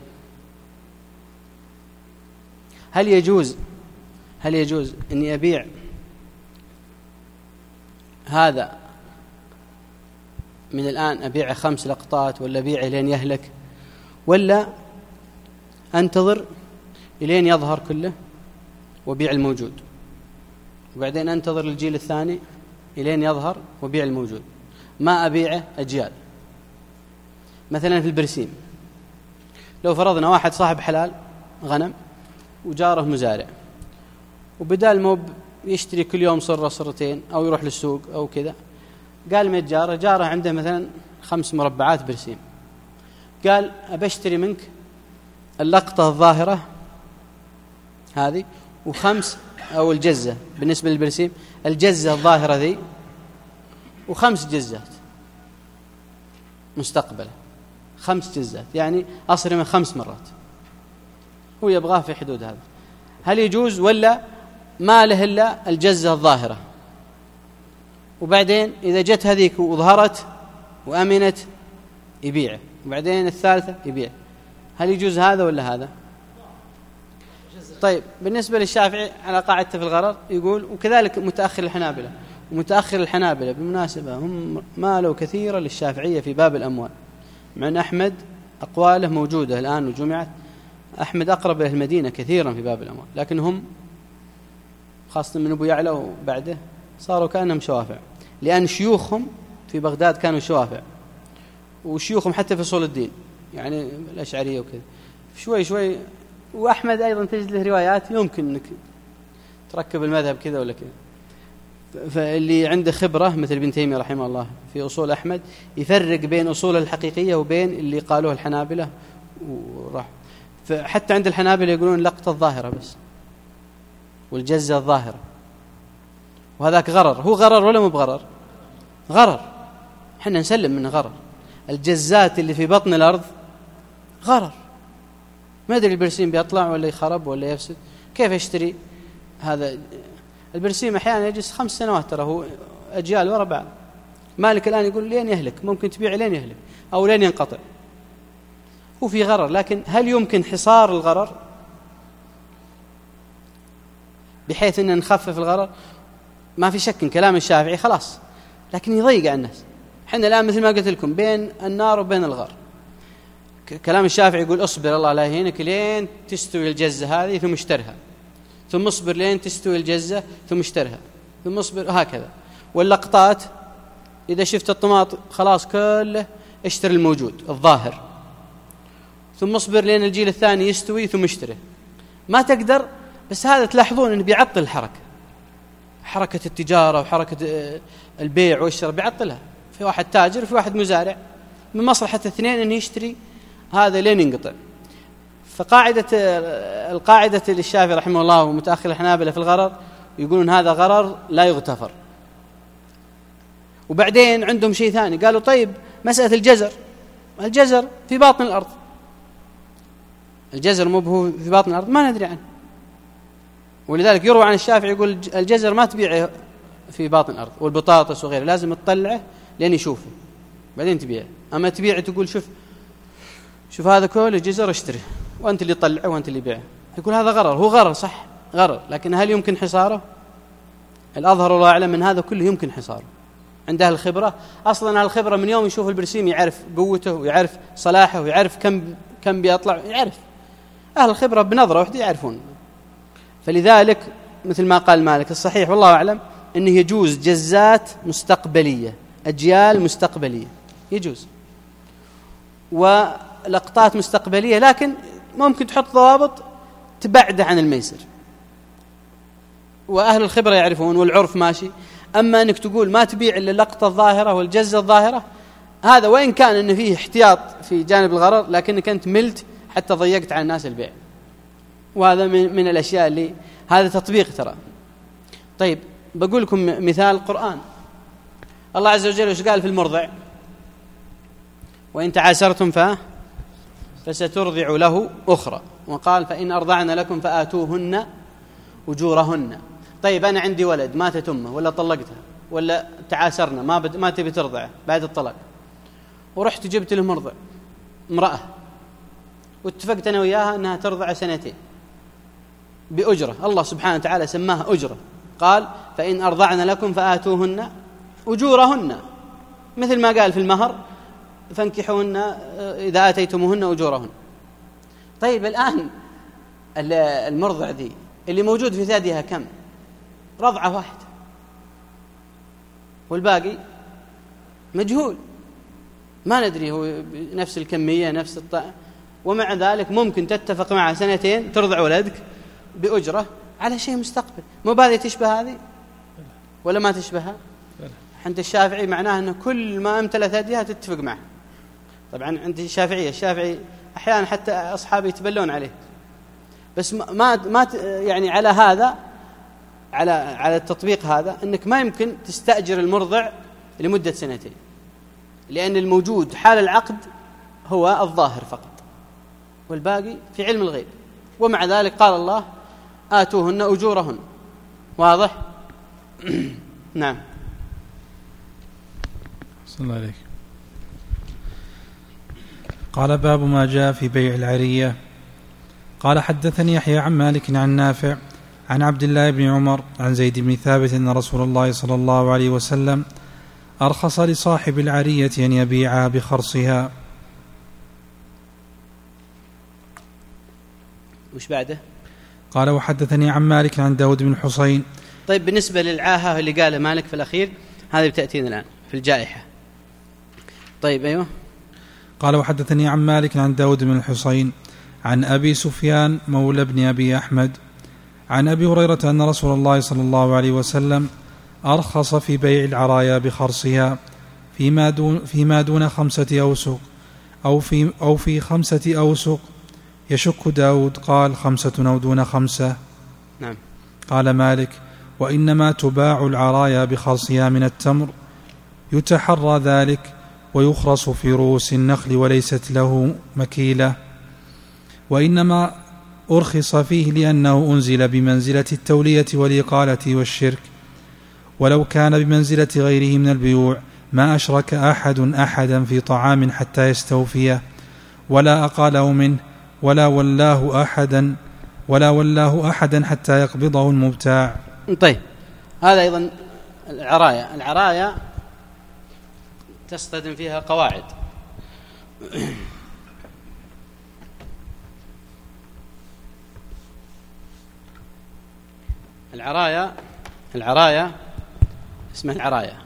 S1: هل يجوز هل يجوز أني أبيع هذا من الآن، أبيع خمس لقطات، ولا أبيع لين يهلك، ولا أنتظر لين يظهر كله وبيع الموجود، وبعدين أنتظر الجيل الثاني لين يظهر وبيع الموجود، ما أبيعه أجيال؟ مثلا في البرسيم، لو فرضنا واحد صاحب حلال غنم وجاره مزارع، وبدال ما يشتري كل يوم صرة صرتين أو يروح للسوق أو كذا، قال مئة جارة، جارة عنده مثلا خمس مربعات برسيم، قال أبشتري منك اللقطة الظاهرة هذه وخمس، أو الجزة بالنسبة للبرسيم الجزة الظاهرة ذي وخمس جزات مستقبلة، خمس جزات يعني أصرمه خمس مرات، هو يبغاه في حدود هذا. هل يجوز ولا ما له إلا الجزة الظاهرة؟ وبعدين إذا جت هذيك وظهرت وأمنت يبيع، وبعدين الثالثة يبيع. هل يجوز هذا ولا هذا؟ طيب بالنسبة للشافعي على قاعدته في الغرر يقول، وكذلك متأخر الحنابلة، ومتأخر الحنابلة بالمناسبة هم مالوا كثيرا للشافعية في باب الأموال، مع أن أحمد أقواله موجودة الآن وجمعت، أحمد أقرب إلى المدينة كثيرا في باب الأموال، لكن هم خاصة من أبو يعلى وبعده صاروا كأنهم شوافع، لأن شيوخهم في بغداد كانوا شوافع، وشيوخهم حتى في أصول الدين يعني الأشعرية وكذا شوي شوي. وأحمد أيضا تجد له روايات يمكن أنك تركب المذهب كذا ولا كذا. فاللي عنده خبرة مثل ابن تيمية رحمه الله في أصول أحمد يفرق بين أصول الحقيقية وبين اللي قالوه الحنابلة وراح. فحتى عند الحنابلة يقولون لقطة الظاهرة بس والجزة الظاهرة، وهذاك غرر. هو غرر ولا مو بغرر؟ غرر، حنا نسلم من غرر. الجزات اللي في بطن الأرض غرر، ما أدري البرسيم بيطلع ولا يخرب ولا يفسد، كيف يشتري هذا البرسيم؟ أحيانا يجلس خمس سنوات، ترى هو أجيال وراء بعض. مالك الآن يقول لين يهلك، ممكن تبيع لين يهلك أو لين ينقطع، هو في غرر. لكن هل يمكن حصار الغرر بحيث أن نخفف الغرر؟ ما في شك إن كلام الشافعي خلاص، لكن يضيق على الناس. حنا الآن مثل ما قلت لكم بين النار وبين الغار. كلام الشافعي يقول اصبر الله لا يهينك لين تستوي الجزة هذه ثم اشترها، ثم اصبر لين تستوي الجزة ثم اشترها، ثم اصبر هكذا. واللقطات إذا شفت الطماط خلاص كله اشتري الموجود الظاهر، ثم اصبر لين الجيل الثاني يستوي ثم اشتره. ما تقدر، بس هذا تلاحظون انه بيعطل الحركة، حركة التجارة وحركة البيع والشراء بيعطلها. في واحد تاجر وفي واحد مزارع، من مصلحة الاثنين انه يشتري هذا لين ينقطع. فقاعدة القاعدة للشافعي رحمه الله ومتأخر الحنابلة في الغرر يقولون هذا غرر لا يغتفر. وبعدين عندهم شيء ثاني، قالوا طيب مسألة الجزر، الجزر في باطن الأرض، الجزر مو هو في باطن الأرض ما ندري عنه، ولذلك يروى عن الشافعي يقول الجزر ما تبيعه في باطن الأرض، والبطاطس وغيره لازم تطلعه لين يشوفه بعدين تبيعه. أما تبيعه تقول شوف شوف هذا كله جزر اشتري وأنت اللي طلعه وأنت اللي بيعه، يقول هذا غرر. هو غرر صح غرر، لكن هل يمكن حصاره؟ الأظهر والله أعلم من هذا كله يمكن حصاره عند أهل الخبرة. أصلا أهل الخبرة من يوم يشوف البرسيم يعرف قوته ويعرف صلاحه ويعرف كم كم بيطلع، يعرف أهل الخبرة بنظرة واحدة يعرفون. فلذلك مثل ما قال مالك الصحيح والله أعلم أنه يجوز جزات مستقبلية، أجيال مستقبلية يجوز، ولقطات مستقبلية، لكن ممكن تحط ضوابط تبعده عن الميسر، وأهل الخبرة يعرفون والعرف ماشي. أما أنك تقول ما تبيع إلا اللقطة الظاهرة والجزة الظاهرة، هذا وإن كان أنه فيه احتياط في جانب الغرر، لكنك أنت ملت حتى ضيقت على الناس البيع، وهذا من, من الأشياء اللي هذا تطبيق ترى. طيب بقول لكم مثال القرآن. الله عز وجل وش قال في المرضع؟ وإن تعاسرتم ف فسترضع له أخرى، وقال فإن أرضعن لكم فآتوهن أجورهن. طيب أنا عندي ولد ماتت أمه ولا طلقتها ولا تعاسرنا ما بد... ما تبي ترضعه بعد الطلاق، ورحت جبت له مرضع امرأة واتفقت أنا وياها أنها ترضع سنتين بأجرة، الله سبحانه وتعالى سماها أجرة، قال فإن أرضعن لكم فآتوهن أجورهن، مثل ما قال في المهر فانكحوهن إذا آتيتموهن أجورهن. طيب الآن المرضع ذي اللي موجود في ثديها كم؟ رضعة واحدة، والباقي مجهول ما ندري هو نفس الكمية نفس الطعم، ومع ذلك ممكن تتفق معها سنتين ترضع ولدك بأجرة على شيء مستقبل. مو بهذه تشبه هذه ولا ما تشبهها؟ عند الشافعي معناه أنه كل ما امتلت هديها تتفق معه. طبعا عند الشافعية الشافعي أحيانا حتى أصحابي يتبلون عليه، بس ما ما يعني على هذا على على التطبيق هذا أنك ما يمكن تستأجر المرضع لمدة سنتين، لأن الموجود حال العقد هو الظاهر فقط والباقي في علم الغيب. ومع ذلك قال الله آتوهن أجورهن. واضح؟ نعم.
S2: صلى الله عليك. قال باب ما جاء في بيع العرية. قال حدثني يحيى عن مالك عن نافع عن عبد الله بن عمر عن زيد بن ثابت أن رسول الله صلى الله عليه وسلم أرخص لصاحب العرية أن يبيعها بخرصها.
S1: وش بعده؟
S2: قال وحدثني عن مالك عن داود بن حسين.
S1: طيب بالنسبة للعاهة اللي قاله مالك في الأخير هذه بتأتينا الآن في الجائحة. طيب أيوه.
S2: قال وحدثني عن مالك عن داود بن الحسين عن أبي سفيان مولى بن أبي أحمد عن أبي هريرة أن رسول الله صلى الله عليه وسلم أرخص في بيع العرايا بخرصها فيما دون, فيما دون خمسة أوسق أو في, أو في خمسة أوسق. يشك داود قال خمسة أو دون خمسة.
S1: نعم.
S2: قال مالك وإنما تباع العرايا بخرصها من التمر يتحرى ذلك ويخرص في رؤوس النخل وليست له مكيلة، وإنما أرخص فيه لأنه أنزل بمنزلة التولية والإقالة والشرك، ولو كان بمنزلة غيره من البيوع ما أشرك أحد أحدا في طعام حتى يستوفيه ولا أقاله منه ولا ولاه أحدا ولا ولاه أحدا حتى يقبضه المبتاع.
S1: طيب هذا أيضا العرايا. العرايا تصطدم فيها قواعد. العرايا العرايا اسمها العرايا.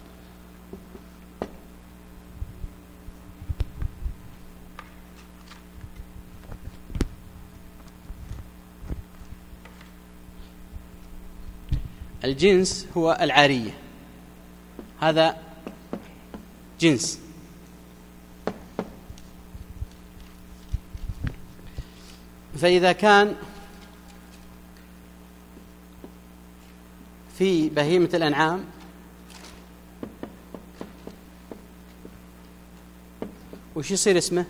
S1: الجنس هو العارية، هذا جنس. فإذا كان في بهيمة الأنعام وش يصير اسمه؟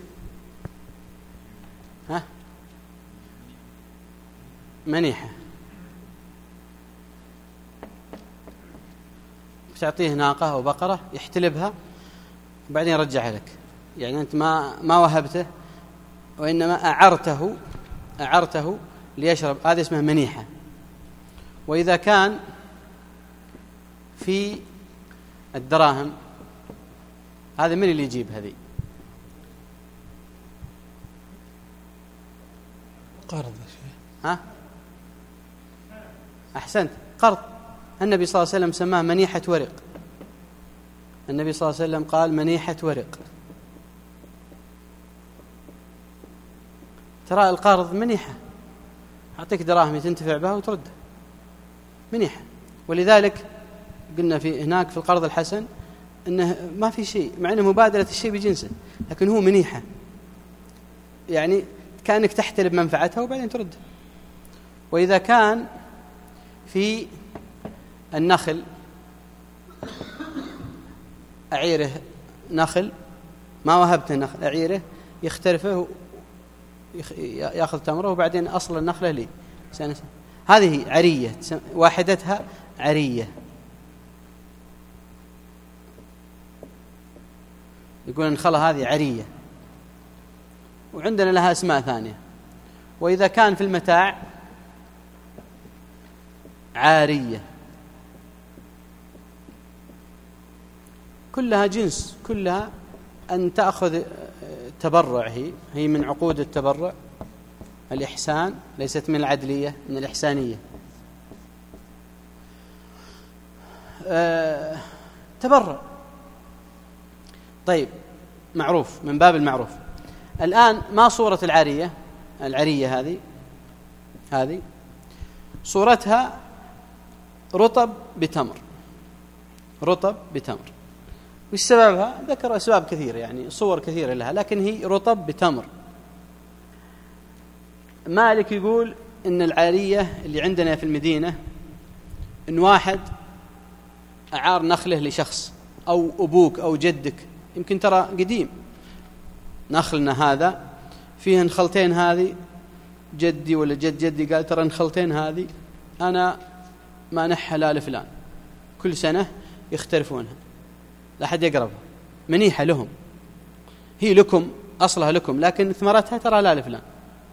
S1: ها؟ منيحة. تعطيه ناقة أو بقرة يحتلبها وبعدين يرجعها لك، يعني أنت ما ما وهبته وإنما أعرته أعرته ليشرب، هذا اسمه منيحة. وإذا كان في الدراهم هذا من اللي يجيب هذه؟
S2: قرض.
S1: ها؟ أحسنت، قرض. النبي صلى الله عليه وسلم سماه منيحة ورق. النبي صلى الله عليه وسلم قال منيحة ورق. ترى القرض منيحة، أعطيك دراهم تنتفع بها وترد، منيحة. ولذلك قلنا في هناك في القرض الحسن إنه ما في شيء، مع إنه مبادلة الشيء بجنسه، لكن هو منيحة، يعني كأنك تحتلب منفعتها وبعدين ترد. وإذا كان في النخل أعيره نخل ما وهبته نخل أعيره يخترفه يأخذ تمره وبعدين أصل النخلة لي سنة. هذه عرية، واحدتها عرية. يقول النخلة هذه عرية، وعندنا لها أسماء ثانية. وإذا كان في المتاع عارية، كلها جنس، كلها أن تأخذ تبرع، هي هي من عقود التبرع. الإحسان ليست من العدلية، من الإحسانية. أه تبرع. طيب معروف، من باب المعروف. الآن ما صورة العارية؟ العرية هذه هذه صورتها رطب بتمر، رطب بتمر. وش سببها؟ ذكروا أسباب كثيرة، يعني صور كثيرة لها، لكن هي رطب بتمر. مالك يقول إن العارية اللي عندنا في المدينة إن واحد أعار نخله لشخص، أو أبوك أو جدك، يمكن ترى قديم نخلنا هذا فيه نخلتين، هذه جدي ولا جد جدي قال ترى نخلتين هذه أنا ما نحها لا لفلان، كل سنة يختلفونها لا أحد يقربها، منيحة لهم، هي لكم أصلها لكم، لكن ثمرتها ترى لا لفلان،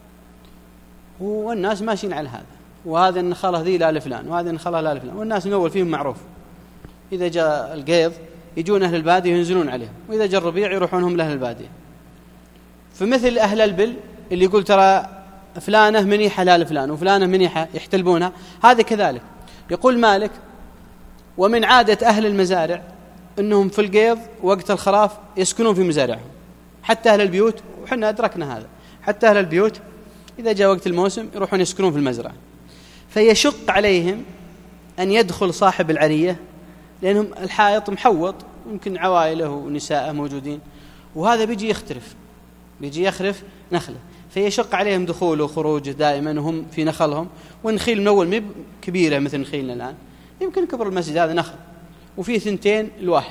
S1: والناس ماشيين على هذا، وهذا النخلة ذي لا لفلان، وهذا النخلة لا لفلان، والناس من أول فيهم معروف، إذا جاء القيض يجون أهل البادية ينزلون عليهم، وإذا جاء الربيع يروحون هم لأهل البادية. فمثل أهل البل اللي يقول ترى فلانة منيحة لا لفلان، وفلانة منيحة يحتلبونها، هذا كذلك. يقول مالك ومن عادة أهل المزارع أنهم في القيض وقت الخراف يسكنون في مزارعهم، حتى أهل البيوت، وحنا أدركنا هذا، حتى أهل البيوت إذا جاء وقت الموسم يروحون يسكنون في المزرعة، فيشق عليهم أن يدخل صاحب العرية، لأنهم الحائط محوط، يمكن عوائله ونساءه موجودين، وهذا بيجي يختلف، بيجي يخرف نخله، فيشق عليهم دخوله وخروجه دائما وهم في نخلهم. والنخيل من أول مب كبيرة مثل نخيلنا الآن، يمكن كبر المسجد هذا نخل وفيه ثنتين الواحد،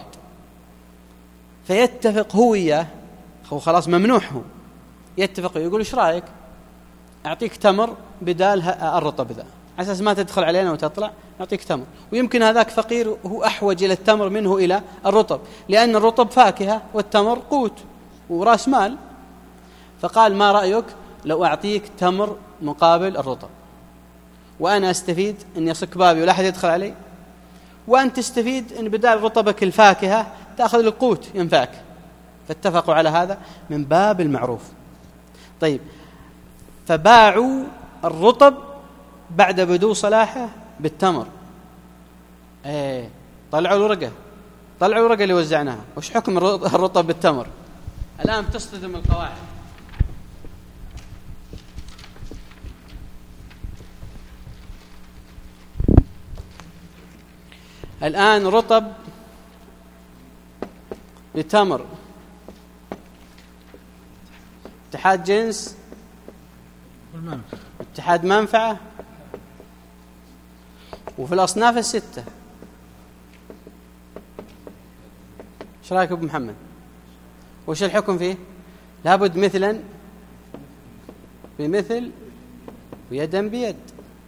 S1: فيتفق هو وياه، هو خلاص ممنوح، هو يتفق يقول إيش رأيك أعطيك تمر بدال الرطب ذا، على أساس ما تدخل علينا وتطلع، نعطيك تمر. ويمكن هذاك فقير وهو أحوج إلى التمر منه إلى الرطب، لأن الرطب فاكهة والتمر قوت وراس مال. فقال ما رأيك لو أعطيك تمر مقابل الرطب، وأنا أستفيد أن يصك بابي ولا أحد يدخل علي، وأنت تستفيد أن بدال رطبك الفاكهة تأخذ القوت ينفعك. فاتفقوا على هذا من باب المعروف. طيب، فباعوا الرطب بعد بدو صلاحه بالتمر، ايه طلعوا الورقة، طلعوا الورقة اللي وزعناها، وش حكم الرطب بالتمر؟ الآن بتصطدم القواعد. الآن رطب بتمر اتحاد جنس اتحاد منفعة، وفي الأصناف الستة. ايش رايك ابو محمد؟ وش الحكم فيه؟ لابد مثلا بمثل ويدا بيد،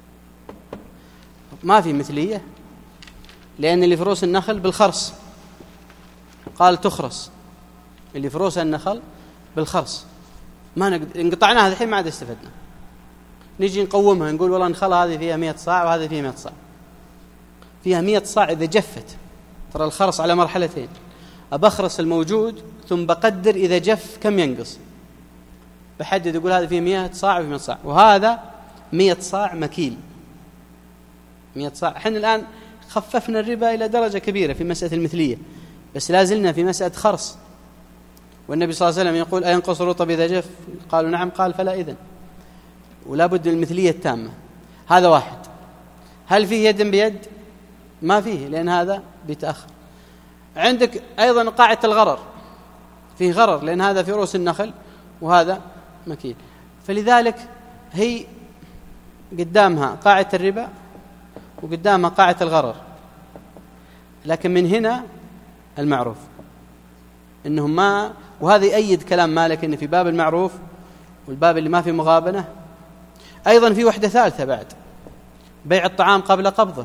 S1: ما في مثلية، لأن اللي في رؤوس النخل بالخرص، قال تخرص اللي في رؤوس النخل بالخرص، ما نقدر انقطعناها الحين ما عاد استفدنا، نجي نقومها نقول والله النخلة هذه فيها مئة صاع وهذه فيها مئة صاع، فيها مئة صاع إذا جفت، ترى الخرص على مرحلتين، أبخرص الموجود ثم بقدر إذا جف كم ينقص، بحدد يقول هذا فيه مئة صاع وفيه مئة صاع، وهذا مئة صاع مكيل، مئة صاع. احنا الآن خففنا الربا إلى درجة كبيرة في مسألة المثلية، بس لازلنا في مسألة خرص، والنبي صلى الله عليه وسلم يقول أينقص الرطب إذا جف؟ قالوا نعم، قال فلا إذن، ولا بد من المثلية التامة. هذا واحد. هل فيه يد بيد؟ ما فيه، لأن هذا بيتأخر. عندك أيضا قاعدة الغرر، فيه غرر لأن هذا في رؤوس النخل وهذا مكيل، فلذلك هي قدامها قاعدة الربا وقدامها قاعدة الغرر، لكن من هنا المعروف إنهم ما، وهذا يؤيد كلام مالك إن في باب المعروف والباب اللي ما في مغابنة. أيضا في وحدة ثالثة بعد، بيع الطعام قبل قبضه،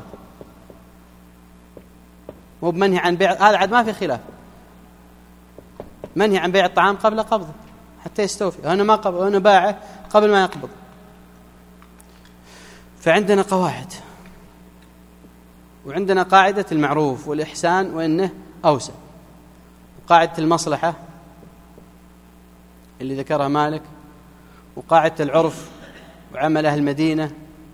S1: مو بمنهي عن بيع، هذا عاد ما في خلاف، منهي عن بيع الطعام قبل قبضه حتى يستوفي، أنا ما قبض أنا باعه قبل ما يقبض. فعندنا قواعد، وعندنا قاعدة المعروف والإحسان وإنه أوسع، وقاعدة المصلحة اللي ذكرها مالك، وقاعدة العرف وعمل أهل المدينة.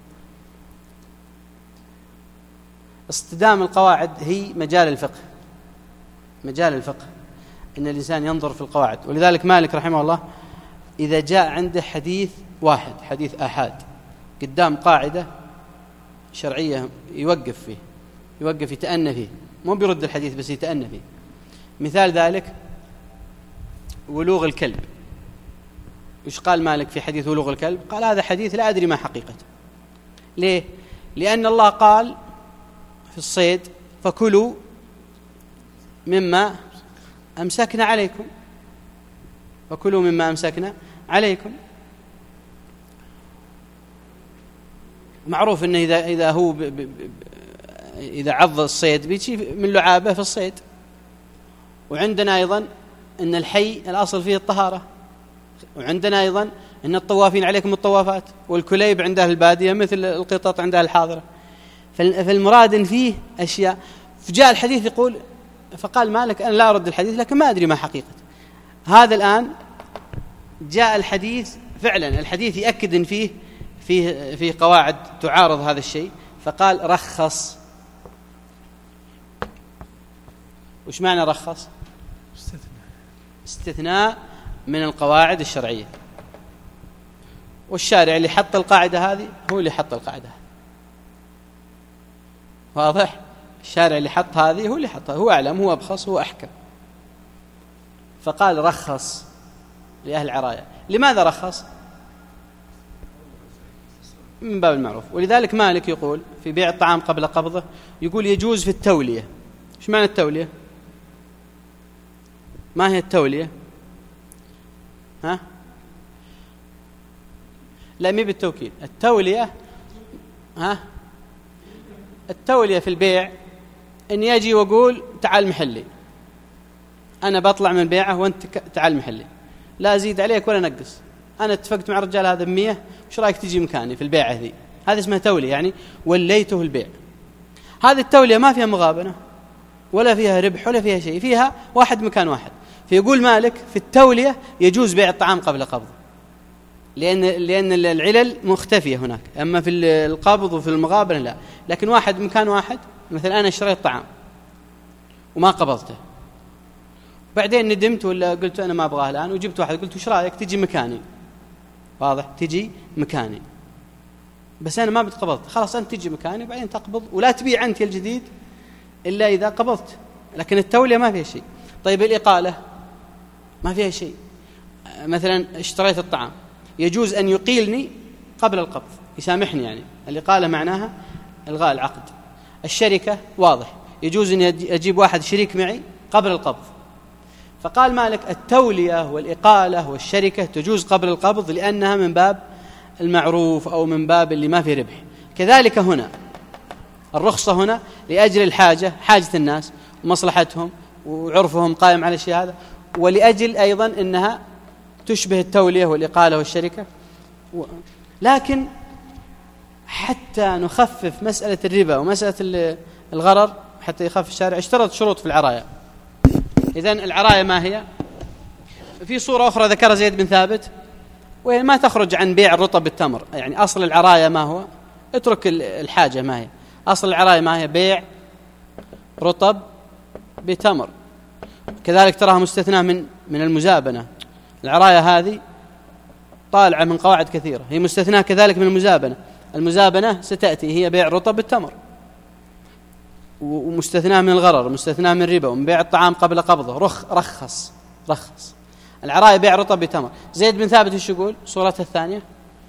S1: اصطدام القواعد هي مجال الفقه، مجال الفقه إن الإنسان ينظر في القواعد. ولذلك مالك رحمه الله إذا جاء عنده حديث واحد، حديث آحاد قدام قاعدة شرعية، يوقف فيه، يوقف يتأنى فيه، مو بيرد الحديث بس يتأنى فيه. مثال ذلك ولوغ الكلب. وش قال مالك في حديث ولوغ الكلب؟ قال هذا حديث لا أدري ما حقيقته. ليه؟ لأن الله قال في الصيد فكلوا مما أمسكنا عليكم، فكلوا مما أمسكنا عليكم. معروف أنه إذا إذا هو ب ب ب إذا عض الصيد بيجي من لعابه في الصيد. وعندنا أيضا أن الحي الأصل فيه الطهارة، وعندنا أيضا أن الطوافين عليكم الطوافات، والكليب عند أهل البادية مثل القطط عند أهل الحاضرة. فالمراد إن فيه أشياء. فجاء الحديث يقول فقال مالك أنا لا أرد الحديث لكن ما أدري ما حقيقته. هذا الآن جاء الحديث فعلا، الحديث يأكد إن فيه فيه فيه قواعد تعارض هذا الشيء، فقال رخص. وش معنى رخص؟ استثناء من القواعد الشرعية، والشارع اللي حط القاعدة هذه هو اللي حط القاعدة. واضح؟ الشارع اللي حط هذه هو اللي حطها، هو أعلم، هو أبخص، هو أحكم. فقال رخص لأهل العراية. لماذا رخص؟ من باب المعروف. ولذلك مالك يقول في بيع الطعام قبل قبضه، يقول يجوز في التولية. ايش معنى التولية؟ ما هي التولية؟ ها؟ لا، مي بالتوكيد. التولية ها؟ التولية في البيع إن يجي وأقول تعال محلي، أنا بطلع من بيعه وأنت تعال محلي، لا أزيد عليك ولا نقص، أنا اتفقت مع الرجال هذا بمية، وش رأيك تجي مكاني في البيعة ذي؟ هذا اسمها تولية، يعني وليته البيع. هذه التولية ما فيها مغابنة ولا فيها ربح ولا فيها شيء، فيها واحد مكان واحد. فيقول مالك في التولية يجوز بيع الطعام قبل قبضه، لأن لأن العلل مختفية هناك. أما في القبض وفي المغابنة لا. لكن واحد مكان واحد، مثلا أنا اشتريت طعام وما قبضته، بعدين ندمت ولا قلت أنا ما أبغاه الآن، وجبت واحد قلت وش رأيك تجي مكاني؟ واضح؟ تجي مكاني، بس أنا ما بتقبضت، خلاص أنت تجي مكاني بعدين تقبض، ولا تبيع أنت الجديد إلا إذا قبضت. لكن التولية ما فيها شيء. طيب الإقالة ما فيها شيء. مثلا اشتريت الطعام، يجوز أن يقيلني قبل القبض، يسامحني، يعني الإقالة معناها إلغاء العقد. الشركة واضح، يجوز أن أجيب واحد شريك معي قبل القبض. فقال مالك التولية والإقالة والشركة تجوز قبل القبض لأنها من باب المعروف أو من باب اللي ما في ربح. كذلك هنا الرخصة هنا لأجل الحاجة، حاجة الناس ومصلحتهم وعرفهم قائم على الشيء هذا، ولأجل أيضا أنها تشبه التولية والإقالة والشركة. لكن حتى نخفف مسألة الربا ومسألة الغرر، حتى يخفف الشارع، اشترط شروط في العراية. إذن العراية ما هي؟ في صورة أخرى ذكر زيد بن ثابت، وهي ما تخرج عن بيع الرطب بالتمر. يعني أصل العراية ما هو؟ اترك الحاجة ما هي. أصل العراية ما هي؟ بيع رطب بتمر. كذلك تراها مستثنى من من المزابنة. العراية هذه طالعة من قواعد كثيرة، هي مستثنى كذلك من المزابنة. المزابنة ستأتي هي بيع رطب بالتمر، ومستثنى من الغرر، مستثنى من الربا، ومن بيع الطعام قبل قبضه. رخ رخص رخص العراية بيع رطب بتمر. زيد بن ثابت ايش يقول؟ صورته الثانية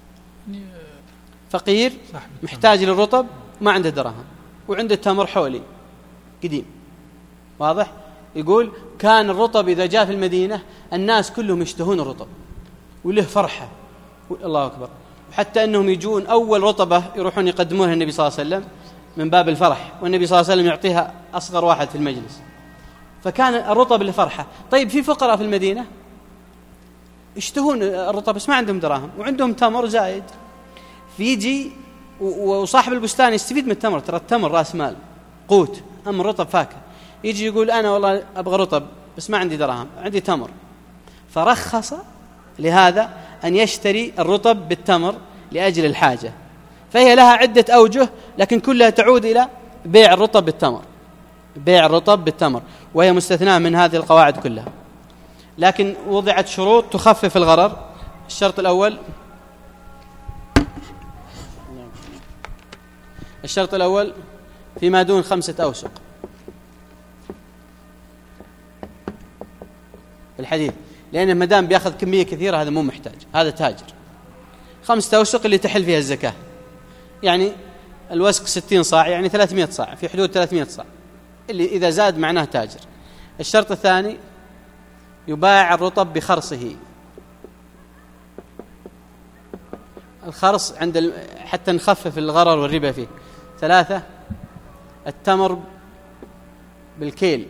S1: فقير محتاج للرطب ما عنده دراهم وعنده التمر حولي قديم، واضح؟ يقول كان الرطب إذا جاء في المدينة الناس كلهم يشتهون الرطب وله فرحة، الله أكبر، وحتى أنهم يجون أول رطبة يروحون يقدمونها النبي صلى الله عليه وسلم من باب الفرح، والنبي صلى الله عليه وسلم يعطيها أصغر واحد في المجلس. فكان الرطب لفرحة. طيب في فقراء في المدينة يشتهون الرطب بس ما عندهم دراهم وعندهم تمر زايد، فيجي وصاحب البستان يستفيد من التمر، ترى التمر رأس مال قوت، أما الرطب فاكهة. يجي يقول أنا والله أبغى رطب بس ما عندي دراهم، عندي تمر، فرخص لهذا أن يشتري الرطب بالتمر لأجل الحاجة. فهي لها عدة أوجه لكن كلها تعود إلى بيع الرطب بالتمر، بيع الرطب بالتمر، وهي مستثناة من هذه القواعد كلها. لكن وضعت شروط تخفف الغرر. الشرط الأول الشرط الأول فيما دون خمسة أوسق، الحديث، لأنه ما دام بياخذ كمية كثيرة هذا مو محتاج، هذا تاجر. خمسة أوسق اللي تحل فيها الزكاة، يعني الوسق ستين صاع يعني ثلاثمائة صاع، في حدود ثلاثمائة صاع، اللي إذا زاد معناه تاجر. الشرط الثاني يباع الرطب بخرصه. الخرص عند ال... حتى نخفف الغرر والربا فيه. ثلاثة التمر بالكيل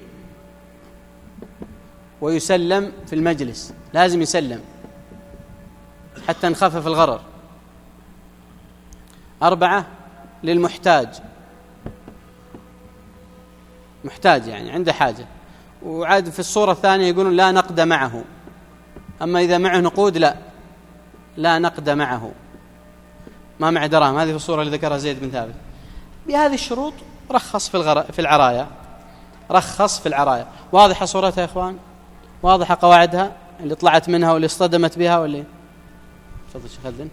S1: ويسلم في المجلس، لازم يسلم حتى نخفف الغرر. أربعة للمحتاج، محتاج يعني عنده حاجة، وعاد في الصورة الثانية يقولون لا نقد معه، أما إذا معه نقود لا لا نقد معه، ما مع دراهم. هذه في الصورة اللي ذكرها زيد بن ثابت. بهذه الشروط رخص في الغر... في العرايا، رخص في العرايا. واضحة صورتها يا إخوان؟ واضحة قواعدها اللي طلعت منها واللي اصطدمت بها واللي تفضل شيخ خالد.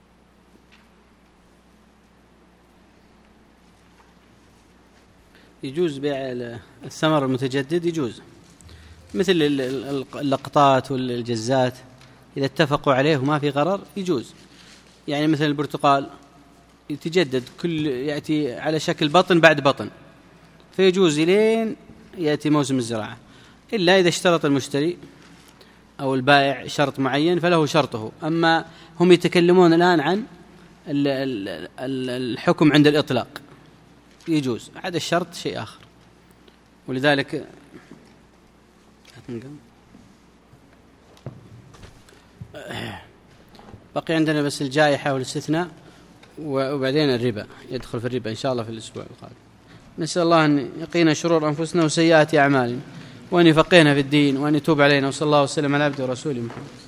S1: يجوز بيع الثمر المتجدد، يجوز مثل اللقطات والجزات إذا اتفقوا عليه وما في غرر يجوز. يعني مثل البرتقال يتجدد، كل يأتي على شكل بطن بعد بطن، فيجوز لين يأتي موسم الزراعة، إلا إذا اشترط المشتري أو البائع شرط معين فله شرطه. أما هم يتكلمون الآن عن الحكم عند الإطلاق، يجوز، عاد الشرط شيء آخر. ولذلك بقي عندنا بس الجائحة والاستثناء، وبعدين الربا يدخل في الربا إن شاء الله في الأسبوع القادم. نسأل الله أن يقينا شرور أنفسنا وسيئات أعمالنا، وأن يفقهنا في الدين، وأن يتوب علينا. وصلى الله وسلم على عبده ورسوله محمد.